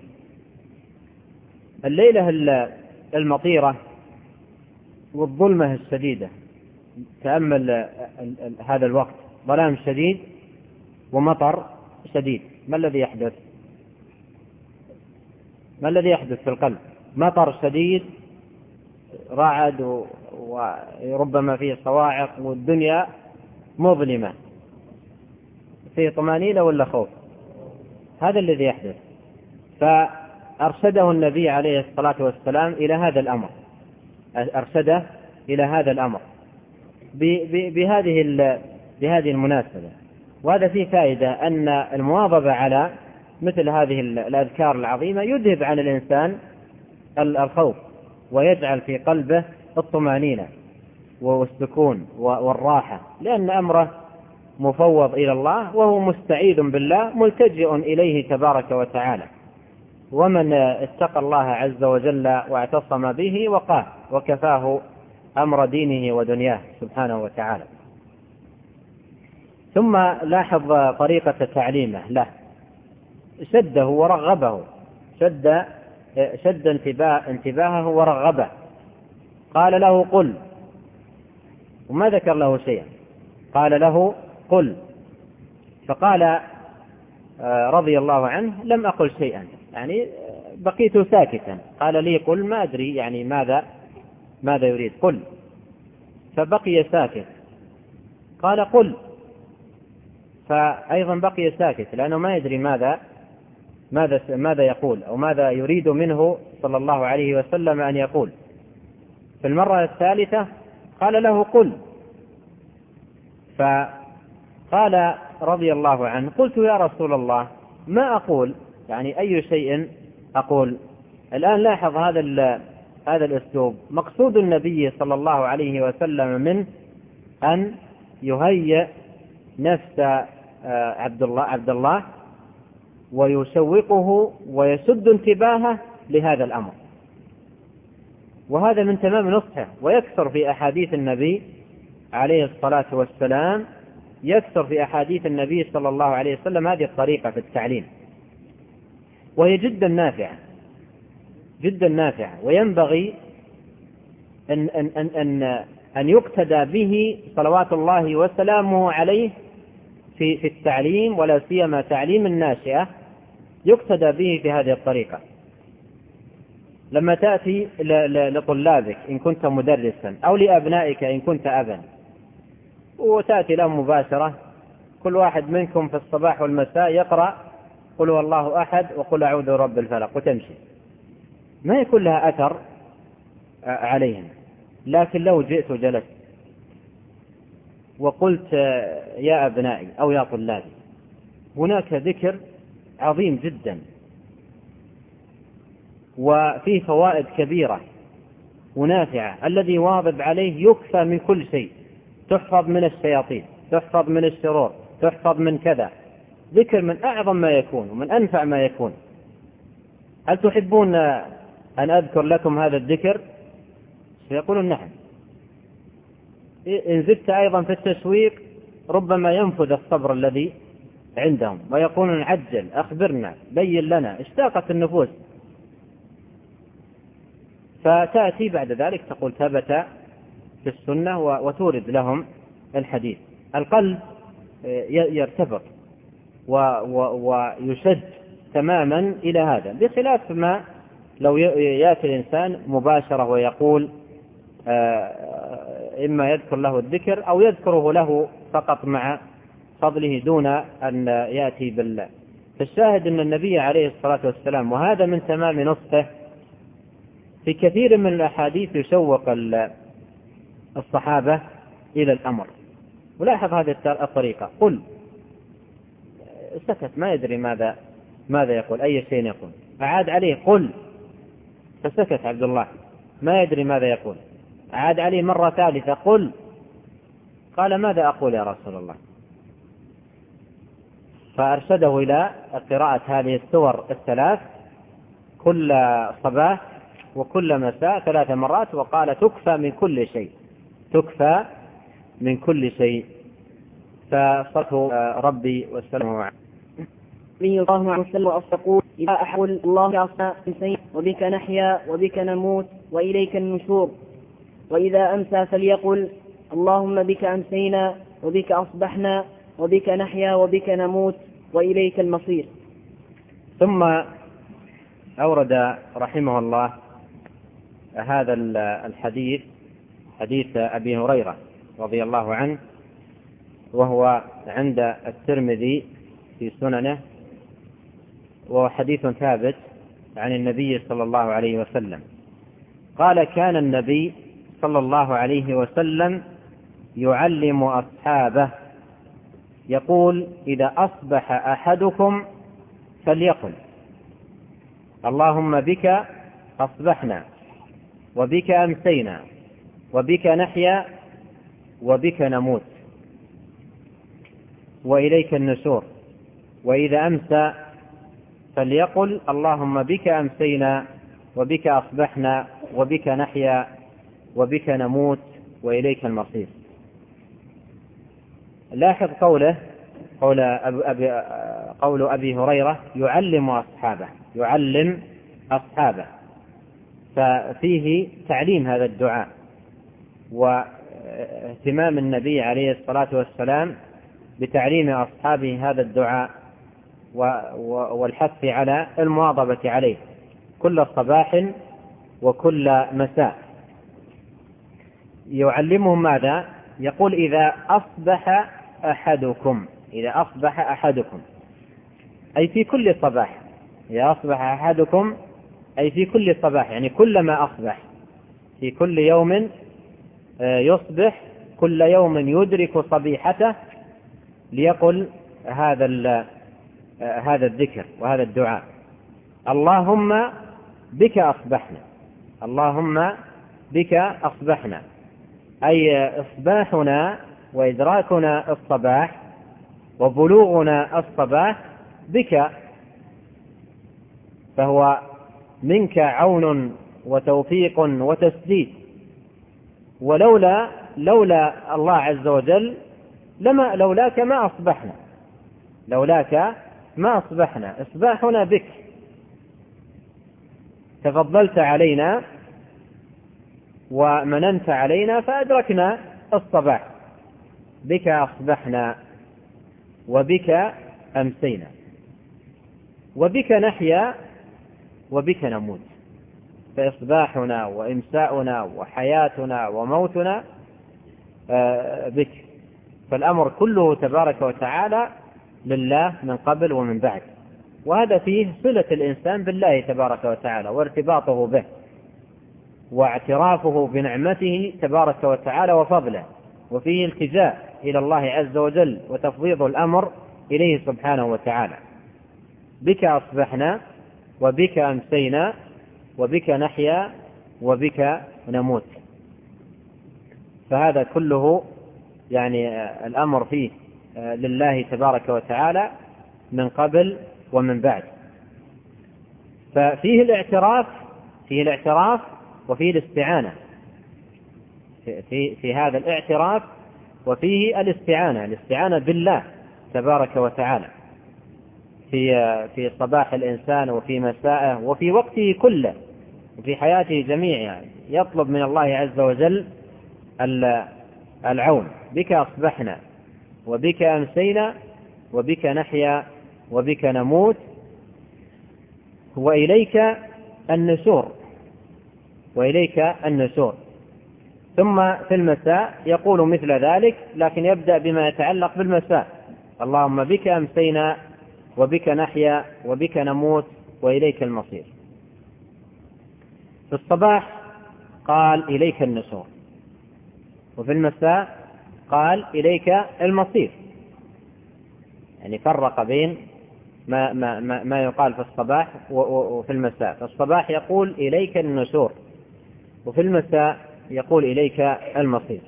S2: الليلة المطيرة والظلمة الشديدة، تأمل هذا الوقت، ظلام شديد ومطر شديد، ما الذي يحدث؟ ما الذي يحدث في القلب؟ مطر شديد، رعد وربما فيه صواعق، والدنيا مظلمة، فيه طمأنينة ولا خوف؟ هذا الذي يحدث. فأرشده النبي عليه الصلاة والسلام إلى هذا الأمر، أرشده إلى هذا الأمر بهذه المناسبة. وهذا فيه فائدة أن المواظبة على مثل هذه الأذكار العظيمة يذهب عن الإنسان الخوف، ويجعل في قلبه الطمأنينة والسكون والراحة، لأن أمره مفوض إلى الله، وهو مستعيذ بالله ملتجئ إليه تبارك وتعالى. ومن اتقى الله عز وجل واعتصم به وقاه، وكفاه أمر دينه ودنياه سبحانه وتعالى. ثم لاحظ طريقة تعليمه له، شده ورغبه، شد انتباهه ورغبه. قال له قل، وما ذكر له شيئا، قال له قل. فقال رضي الله عنه لم أقل شيئا، يعني بقيت ساكتا. قال لي قل، ما أدري يعني ماذا يريد، قل. فبقي ساكت. قال قل، فأيضا بقي ساكت، لأنه ما يدري ماذا يقول أو ماذا يريد منه صلى الله عليه وسلم أن يقول. في المرة الثالثة قال له قل. فقال رضي الله عنه قلت يا رسول الله ما أقول، يعني أي شيء أقول. الآن لاحظ هذا الأسلوب، مقصود النبي صلى الله عليه وسلم منه أن يهيئ نفس عبد الله ويشوقه ويسد انتباهه لهذا الأمر. وهذا من تمام نصحه. ويكثر في أحاديث النبي عليه الصلاة والسلام، يكثر في أحاديث النبي صلى الله عليه وسلم هذه الطريقة في التعليم، وهي جدا نافعة جدا نافعة، وينبغي أن يقتدى به صلوات الله وسلامه عليه في التعليم، ولا سيما تعليم الناشئة، يقتدى به في هذه الطريقة. لما تأتي لطلابك إن كنت مدرسا، أو لأبنائك إن كنت أبا، وتأتي لهم مباشرة، كل واحد منكم في الصباح والمساء يقرأ قل هو الله أحد وقل أعوذ برب الفلق وتمشي، ما يكون لها أثر عليهم. لكن لو جئت وجلست وقلت يا أبنائي أو يا طلابي، هناك ذكر عظيم جدا وفيه فوائد كبيرة ونافعة، الذي واظب عليه يكفى من كل شيء، تحفظ من الشياطين، تحفظ من الشرور، تحفظ من كذا. ذكر من أعظم ما يكون ومن أنفع ما يكون. هل تحبون أن أذكر لكم هذا الذكر؟ سيقولون نعم. إن زدت أيضا في التسويق ربما ينفذ الصبر الذي عندهم ويقولون عجل، أخبرنا، بين لنا، اشتاقت النفوس. فتأتي بعد ذلك تقول ثبت في السنة وتورد لهم الحديث. القلب يرتبط ويشد تماما إلى هذا، بخلاف ما لو يأتي الإنسان مباشرة ويقول إما يذكر له الذكر أو يذكره له فقط مع فضله دون أن يأتي بالله. فالشاهد أن النبي عليه الصلاة والسلام، وهذا من تمام نصحه، في كثير من الأحاديث يشوق الصحابة إلى الأمر. ولاحظ هذه الطريقة، قل، سكت ما يدري ماذا يقول، أي شيء يقول، أعاد عليه قل، فسكت عبد الله ما يدري ماذا يقول، أعاد عليه مرة ثالثة قل، قال ماذا أقول يا رسول الله؟ فأرشده إلى قراءة هذه السور الثلاث كل صباح وكل مساء 3 مرات، وقال تكفى من كل شيء، تكفى من كل شيء. فصلته ربي والسلام
S1: عليه الله عليه وسلم وأصدقوا إذا أحول الله أصنع وبك نحيا وبك نموت وإليك النشور. وإذا أمسى فليقل اللهم بك أمسينا وبك أصبحنا وبك نحيا وبك نموت وإليك المصير.
S2: ثم أورد رحمه الله هذا الحديث، حديث أبي هريرة رضي الله عنه، وهو عند الترمذي في سننه، وهو حديث ثابت عن النبي صلى الله عليه وسلم قال: كان النبي صلى الله عليه وسلم يعلم أصحابه يقول: إذا أصبح أحدكم فليقل اللهم بك أصبحنا وبك أمسينا وبك نحيا وبك نموت وإليك النشور. وإذا أمسى فليقل اللهم بك أمسينا وبك أصبحنا وبك نحيا وبك نموت وإليك المصير. لاحظ قول أبي هريرة يعلم أصحابه، ففيه تعليم هذا الدعاء واهتمام النبي عليه الصلاة والسلام بتعليم أصحابه هذا الدعاء والحث على المواظبة عليه كل صباح وكل مساء. يعلمهم ماذا؟ يقول: إذا أصبح أحدكم أي في كل صباح. إذا أصبح أحدكم أي في كل صباح، يعني كلما أصبح، في كل يوم يصبح، كل يوم يدرك صبيحته، ليقل هذا الذكر وهذا الدعاء: اللهم بك أصبحنا، اللهم بك أصبحنا، أي إصباحنا وإدراكنا الصباح وبلوغنا الصباح بك فهو منك عون وتوفيق وتسديد، ولولا الله عز وجل لولاك ما أصبحنا. إصباحنا بك، تفضلت علينا ومننت علينا فأدركنا الصباح. بك أصبحنا وبك أمسينا، وبك نحيا وبك نموت. فإصباحنا وإمساؤنا وحياتنا وموتنا بك. فالأمر كله تبارك وتعالى لله من قبل ومن بعد، وهذا فيه صلة الإنسان بالله تبارك وتعالى وارتباطه به واعترافه بنعمته تبارك وتعالى وفضله، وفيه التجاء إلى الله عز وجل وتفويض الأمر إليه سبحانه وتعالى. بك أصبحنا وبك أمسينا وبك نحيا وبك نموت. فهذا كله يعني الأمر فيه لله تبارك وتعالى من قبل ومن بعد. ففيه الاعتراف وفيه الاستعانة. في هذا الاعتراف وفيه الاستعانة بالله تبارك وتعالى في صباح الإنسان وفي مسائه وفي وقته كله وفي حياته جميعا، يطلب من الله عز وجل العون. بك أصبحنا وبك أمسينا وبك نحيا وبك نموت وإليك النشور. ثم في المساء يقول مثل ذلك، لكن يبدأ بما يتعلق بالمساء: اللهم بك أمسينا وبك نحيا وبك نموت وإليك المصير. في الصباح قال إليك النشور، وفي المساء قال إليك المصير. يعني فرق بين ما يقال في الصباح وفي المساء. في الصباح يقول إليك النشور، وفي المساء يقول إليك المصير.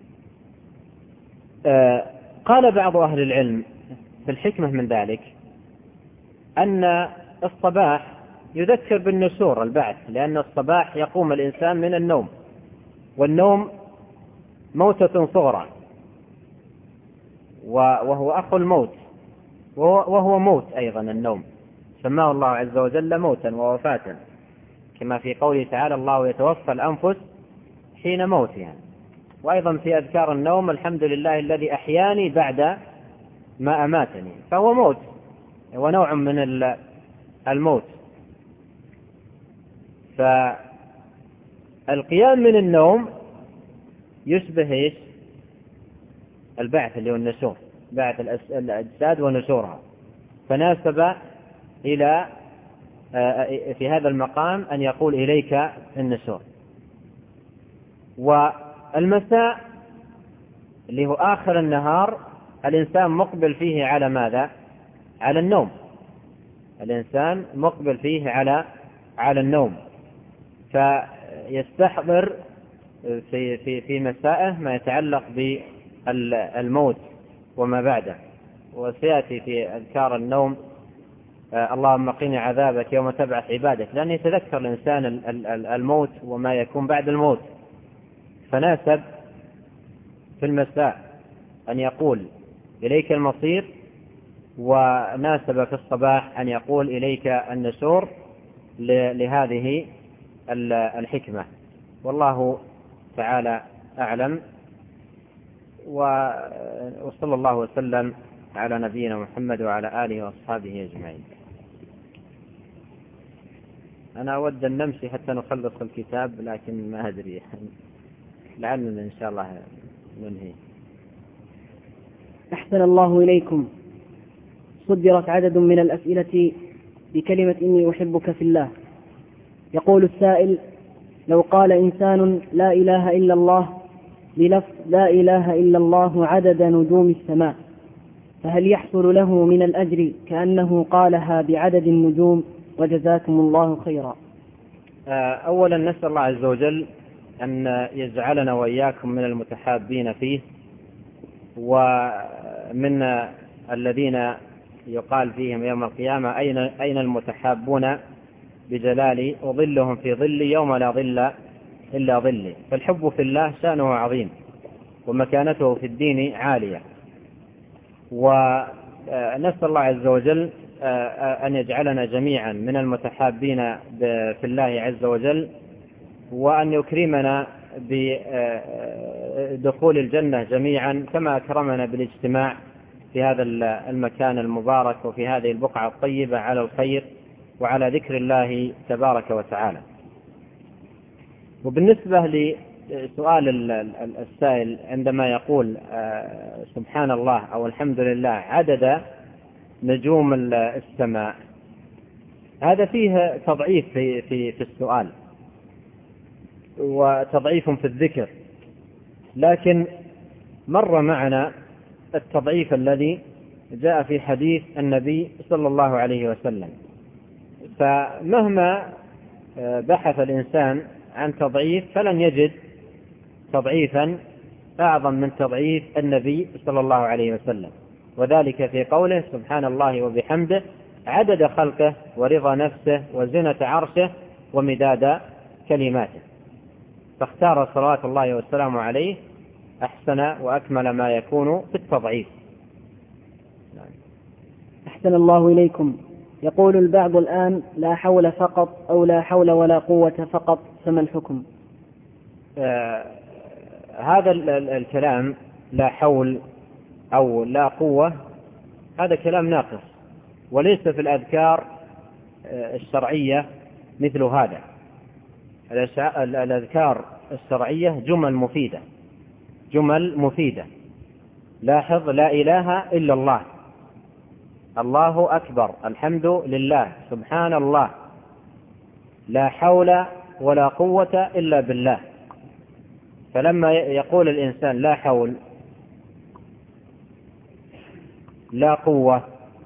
S2: قال بعض أهل العلم في الحكمة من ذلك أن الصباح يذكر بالنشور البعث، لأن الصباح يقوم الإنسان من النوم، والنوم موتة صغرى وهو أخو الموت، وهو موت أيضا. النوم سماه الله عز وجل موتا ووفاة، كما في قوله تعالى: الله يتوفى الأنفس حين موتها. وأيضا في أذكار النوم: الحمد لله الذي أحياني بعد ما أماتني. فهو موت ونوع من الموت. فالقيام من النوم يشبه إيش؟ البعث اللي هو النشور، بعث الأجساد ونشورها. فناسب إلى في هذا المقام أن يقول إليك النشور. والمساء اللي هو آخر النهار الإنسان مقبل فيه على ماذا؟ على النوم. الإنسان مقبل فيه على النوم، فيستحضر في مسائه ما يتعلق بالموت وما بعده. وسيأتي في أذكار النوم: اللهم قني عذابك يوم تبعث عبادك، لأن يتذكر الإنسان الموت وما يكون بعد الموت. فناسب في المساء أن يقول إليك المصير، وناسب في الصباح أن يقول إليك النشور لهذه الحكمة. والله تعالى أعلم، وصلى الله وسلم على نبينا محمد وعلى آله وأصحابه أجمعين. أنا أود أن نمشي حتى نخلص الكتاب، لكن ما أدري، لعلنا إن شاء الله ننهي.
S1: أحسن الله إليكم. صدرت عدد من الأسئلة بكلمة إني أحبك في الله. يقول السائل: لو قال إنسان لا إله إلا الله بلفظ لا إله إلا الله عدد نجوم السماء، فهل يحصل له من الأجر كأنه قالها بعدد النجوم؟ وجزاكم الله خيرا.
S2: أولا نسأل الله عز وجل أن يجعلنا وإياكم من المتحابين فيه، ومن الذين يقال فيهم يوم القيامة: أين المتحابون بجلالي وظلهم في ظلي يوم لا ظل إلا ظلي. فالحب في الله شأنه عظيم ومكانته في الدين عالية، ونسأل الله عز وجل أن يجعلنا جميعا من المتحابين في الله عز وجل، وأن يكرمنا بدخول الجنة جميعا كما أكرمنا بالاجتماع في هذا المكان المبارك وفي هذه البقعة الطيبة على الخير وعلى ذكر الله تبارك وتعالى. وبالنسبة لسؤال السائل عندما يقول سبحان الله أو الحمد لله عدد نجوم السماء، هذا فيه تضعيف في السؤال وتضعيف في الذكر، لكن مر معنا التضعيف الذي جاء في حديث النبي صلى الله عليه وسلم. فمهما بحث الإنسان عن تضعيف فلن يجد تضعيفا أعظم من تضعيف النبي صلى الله عليه وسلم، وذلك في قوله سبحان الله وبحمده عدد خلقه ورضا نفسه وزنة عرشه ومداد كلماته. فاختار صلوات الله والسلام عليه أحسن وأكمل ما يكون في التضعيف.
S1: أحسن الله إليكم. يقول البعض الآن لا حول فقط أو لا حول ولا قوة فقط، فما الحكم؟
S2: هذا الكلام لا حول أو لا قوة هذا كلام ناقص، وليس في الأذكار الشرعية مثل هذا. الأذكار الشرعية جمل مفيدة. لاحظ لا إله إلا الله، الله أكبر، الحمد لله، سبحان الله، لا حول ولا قوة إلا بالله. فلما يقول الإنسان لا حول لا قوة،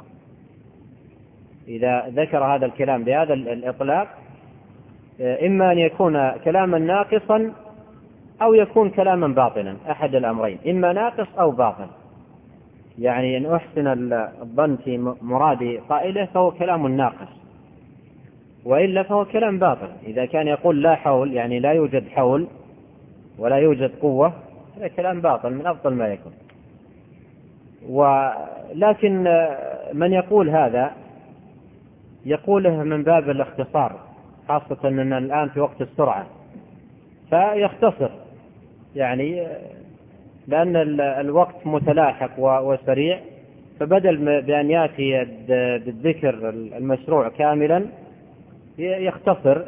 S2: إذا ذكر هذا الكلام بهذا الإطلاق إما أن يكون كلاما ناقصا أو يكون كلاما باطلا، أحد الأمرين، إما ناقص أو باطل. يعني إن أحسن الظن في مراد قائله فهو كلام ناقص، وإلا فهو كلام باطل. إذا كان يقول لا حول يعني لا يوجد حول ولا يوجد قوة، هذا كلام باطل من أبطل ما يكون. ولكن من يقول هذا يقوله من باب الاختصار، خاصة أننا الآن في وقت السرعة، فيختصر يعني لأن الوقت متلاحق وسريع، فبدل بأن يأتي بالذكر المشروع كاملا يختصر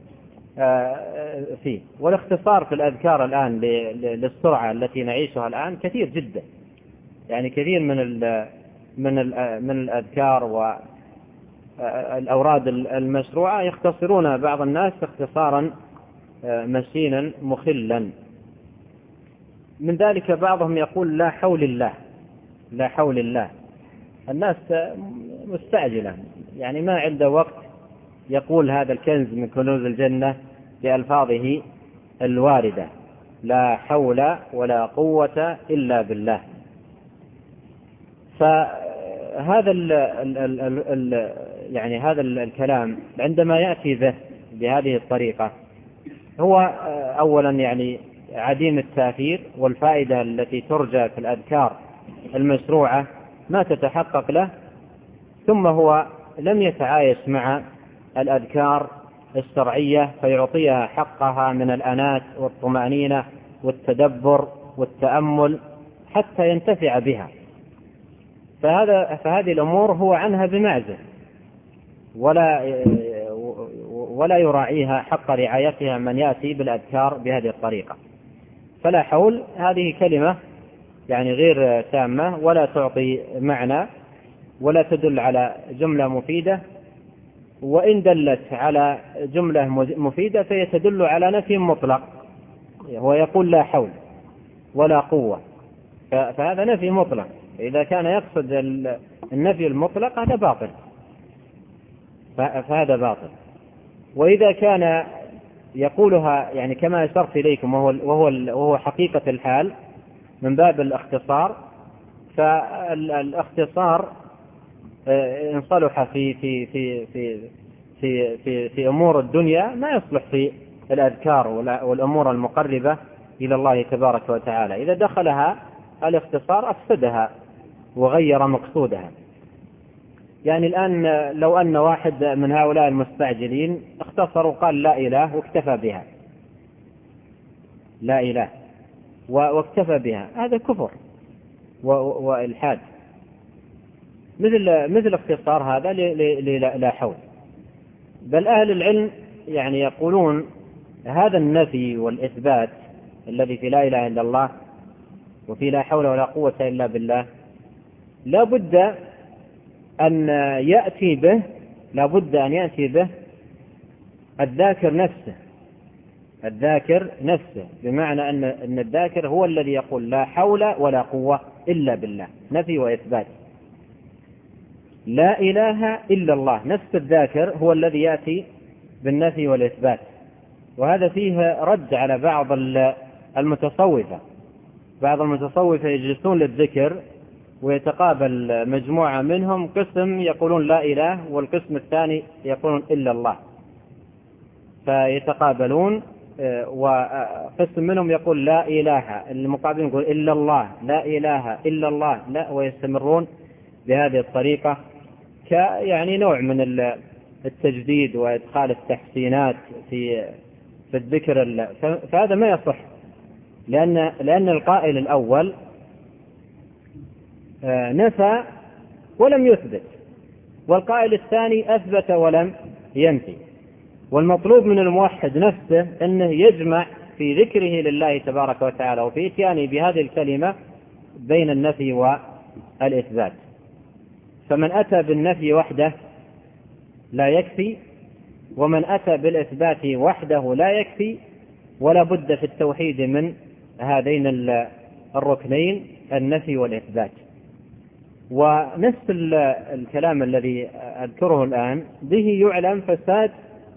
S2: فيه. والاختصار في الأذكار الآن للسرعة التي نعيشها الآن كثير جدا، يعني كثير من الأذكار والأوراد المشروعة يختصرون بعض الناس اختصارا مشينا مخلا. من ذلك بعضهم يقول لا حول الله، لا حول الله. الناس مستعجلة، يعني ما عنده وقت يقول هذا الكنز من كنوز الجنة بألفاظه الواردة، لا حول ولا قوة إلا بالله. فهذا يعني هذا الكلام عندما يأتي به بهذه الطريقة هو أولا يعني عديم التأثير، والفائدة التي ترجى في الأذكار المشروعة ما تتحقق له، ثم هو لم يتعايش مع الأذكار الشرعية فيعطيها حقها من الأنات والطمأنينة والتدبر والتأمل حتى ينتفع بها. فهذه الأمور هو عنها بمعزل، ولا يراعيها حق رعايتها من يأتي بالأذكار بهذه الطريقة. فلا حول هذه كلمة يعني غير تامة، ولا تعطي معنى ولا تدل على جملة مفيدة، وإن دلت على جملة مفيدة فهي تدل على نفي مطلق. هو يقول لا حول ولا قوة، فهذا نفي مطلق. إذا كان يقصد النفي المطلق هذا باطل، فهذا باطل. وإذا كان يقولها يعني كما أشرت إليكم وهو حقيقة الحال من باب الاختصار، فالاختصار إن صلح في أمور الدنيا ما يصلح في الأذكار والأمور المقربة إلى الله تبارك وتعالى. إذا دخلها الاختصار أفسدها وغير مقصودها. يعني الآن لو أن واحد من هؤلاء المستعجلين اختصر وقال لا إله واكتفى بها، لا إله واكتفى بها، هذا كفر وإلحاد، مثل اختصار هذا لا حول. بل أهل العلم يعني يقولون هذا النفي والإثبات الذي في لا إله إلا الله وفي لا حول ولا قوة إلا بالله لا بد أن يأتي به الذاكر نفسه، بمعنى أن الذاكر هو الذي يقول لا حول ولا قوة إلا بالله، نفي وإثبات. لا إله إلا الله، نفس الذاكر هو الذي يأتي بالنفي والإثبات. وهذا فيه رد على بعض المتصوفة. بعض المتصوفة يجلسون للذكر ويتقابل مجموعة منهم، قسم يقولون لا إله والقسم الثاني يقولون إلا الله، فيتقابلون، وقسم منهم يقول لا إله، المقابلين يقول إلا الله، لا إله إلا الله، لا، ويستمرون بهذه الطريقة يعني نوع من التجديد وإدخال التحسينات في الذكر. فهذا ما يصح، لأن القائل الأول نفى ولم يثبت، والقائل الثاني أثبت ولم ينفي. والمطلوب من الموحد نفسه أنه يجمع في ذكره لله تبارك وتعالى وفي إتيانه بهذه الكلمة بين النفي والإثبات. فمن أتى بالنفي وحده لا يكفي، ومن أتى بالإثبات وحده لا يكفي، ولا بد في التوحيد من هذين الركنين، النفي والإثبات. ونفس الكلام الذي أذكره الآن به يعلم فساد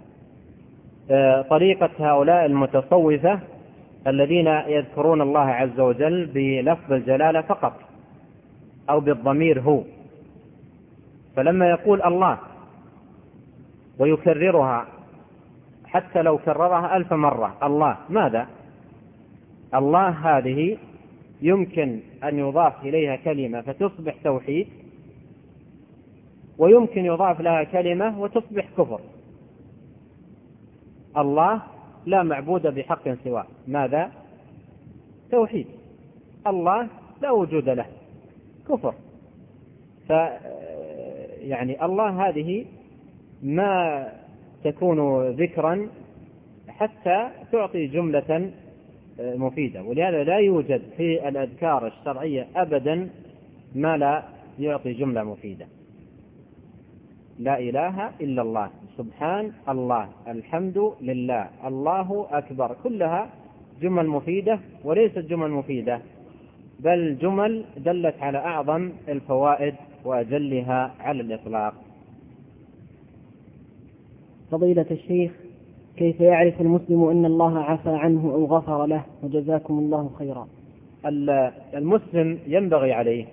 S2: طريقة هؤلاء المتصوفة الذين يذكرون الله عز وجل بلفظ الجلالة فقط أو بالضمير هو. فلما يقول الله ويكررها حتى لو كررها 1000 مرة، الله ماذا؟ الله هذه يمكن أن يضاف إليها كلمة فتصبح توحيد، ويمكن يضاف لها كلمة وتصبح كفر. الله لا معبود بحق سواه، ماذا؟ توحيد. الله لا وجود له، كفر. يعني الله هذه ما تكون ذكرا حتى تعطي جملة مفيدة، ولهذا لا يوجد في الأذكار الشرعية أبدا ما لا يعطي جملة مفيدة. لا إله إلا الله، سبحان الله، الحمد لله، الله أكبر، كلها جمل مفيدة، وليست جمل مفيدة بل جمل دلت على أعظم الفوائد وأجلها على الإطلاق.
S1: فضيلة الشيخ، كيف يعرف المسلم أن الله عفى عنه أو غفر له؟ وجزاكم الله خيرا.
S2: المسلم ينبغي عليه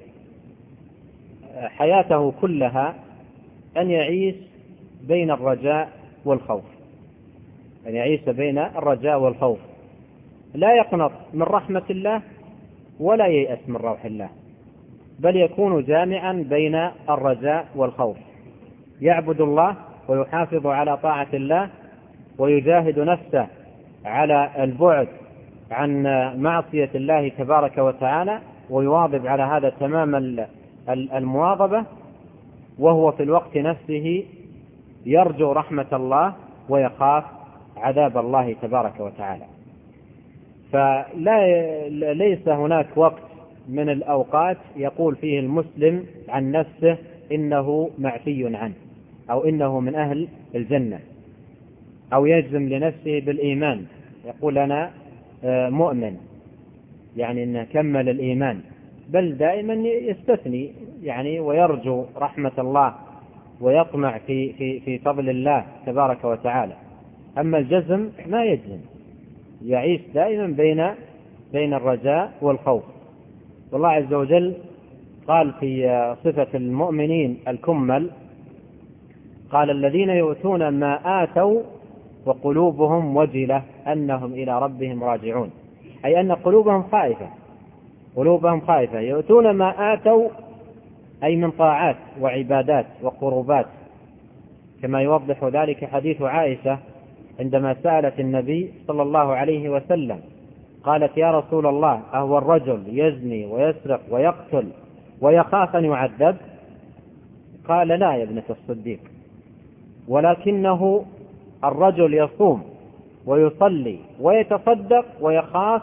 S2: حياته كلها أن يعيش بين الرجاء والخوف، أن يعيش بين الرجاء والخوف، لا يقنط من رحمة الله ولا ييأس من روح الله، بل يكون جامعا بين الرجاء والخوف، يعبد الله ويحافظ على طاعة الله، ويجاهد نفسه على البعد عن معصية الله تبارك وتعالى، ويواظب على هذا تمام المواظبة، وهو في الوقت نفسه يرجو رحمة الله ويخاف عذاب الله تبارك وتعالى. فليس هناك وقت من الأوقات يقول فيه المسلم عن نفسه إنه معفي عنه، أو إنه من أهل الجنة، أو يجزم لنفسه بالإيمان، يقول أنا مؤمن، يعني إنه كمل الإيمان، بل دائما يستثني يعني ويرجو رحمة الله ويطمع في فضل الله تبارك وتعالى. أما الجزم ما يجزم، يعيش دائما بين الرجاء والخوف. والله عز وجل قال في صفة المؤمنين الكمل: قال الذين يؤتون ما آتوا وقلوبهم وجلة أنهم إلى ربهم راجعون، أي أن قلوبهم خائفة يؤتون ما آتوا أي من طاعات وعبادات وقربات، كما يوضح ذلك حديث عائشة عندما سألت النبي صلى الله عليه وسلم قالت: يا رسول الله، أهو الرجل يزني ويسرق ويقتل ويخاف أن يعذب؟ قال: لا يا ابنة الصديق، ولكنه الرجل يصوم ويصلي ويتصدق ويخاف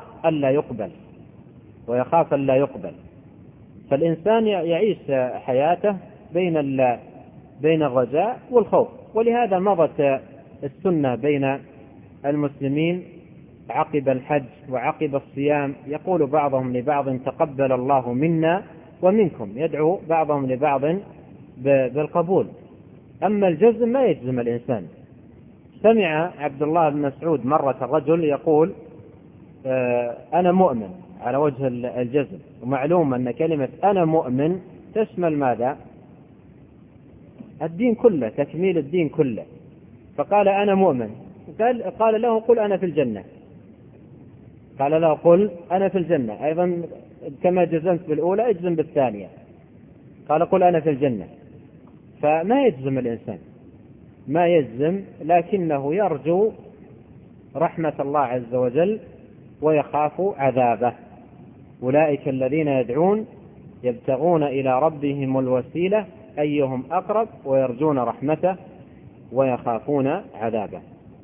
S2: ألا يقبل. فالإنسان يعيش حياته بين الرجاء والخوف، ولهذا مضت السنة بين المسلمين عقب الحج وعقب الصيام، يقول بعضهم لبعض: تقبل الله منا ومنكم، يدعو بعضهم لبعض بالقبول. أما الجزم ما يجزم الإنسان. سمع عبد الله بن مسعود مرة الرجل يقول: أنا مؤمن، على وجه الجزم، ومعلوم أن كلمة أنا مؤمن تشمل ماذا؟ الدين كله، تكميل الدين كله. فقال: أنا مؤمن. قال له: قل أنا في الجنة. قال له: قل أنا في الجنة، أيضا كما جزمت بالأولى اجزم بالثانية. قال: قل أنا في الجنة. فما يجزم الإنسان، ما يجزم، لكنه يرجو رحمة الله عز وجل ويخاف عذابه. أولئك الذين يدعون يبتغون إلى ربهم الوسيلة أيهم أقرب ويرجون رحمته ويخافون عذابه.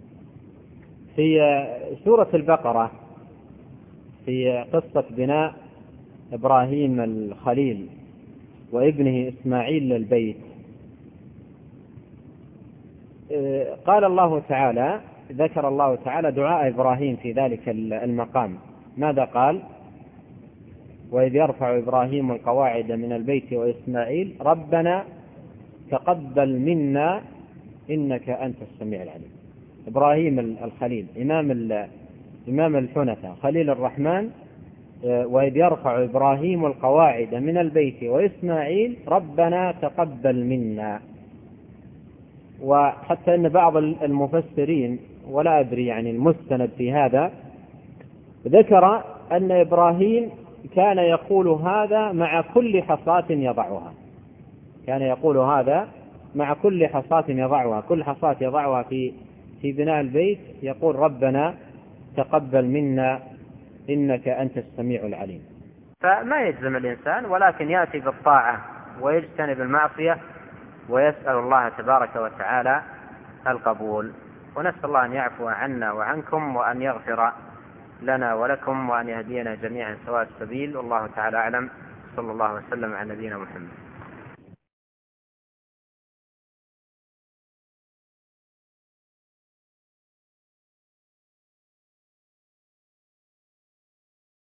S2: في سورة البقرة في قصة بناء إبراهيم الخليل وابنه إسماعيل للبيت، قال الله تعالى، ذكر الله تعالى دعاء إبراهيم في ذلك المقام. ماذا قال؟ وإذ يرفع إبراهيم القواعد من البيت وإسماعيل ربنا تقبل منا إنك أنت السميع العليم. إبراهيم الخليل إمام الحنفاء خليل الرحمن، وإذ يرفع إبراهيم القواعد من البيت وإسماعيل ربنا تقبل منا. وحتى أن بعض المفسرين، ولا أدري يعني المستند في هذا، ذكر أن إبراهيم كان يقول هذا مع كل حصاة يضعها، كان يقول هذا مع كل حصاة يضعها، كل حصاة يضعها في بناء البيت يقول ربنا تقبل منا إنك أنت السميع العليم. فما يجزم الإنسان، ولكن يأتي بالطاعة ويجتنب المعصية ويسأل الله تبارك وتعالى القبول. ونسأل الله أن يعفو عنا وعنكم، وأن يغفر لنا ولكم، وأن يهدينا جميعا سواء السبيل. والله تعالى أعلم. صلى الله وسلم على نبينا محمد.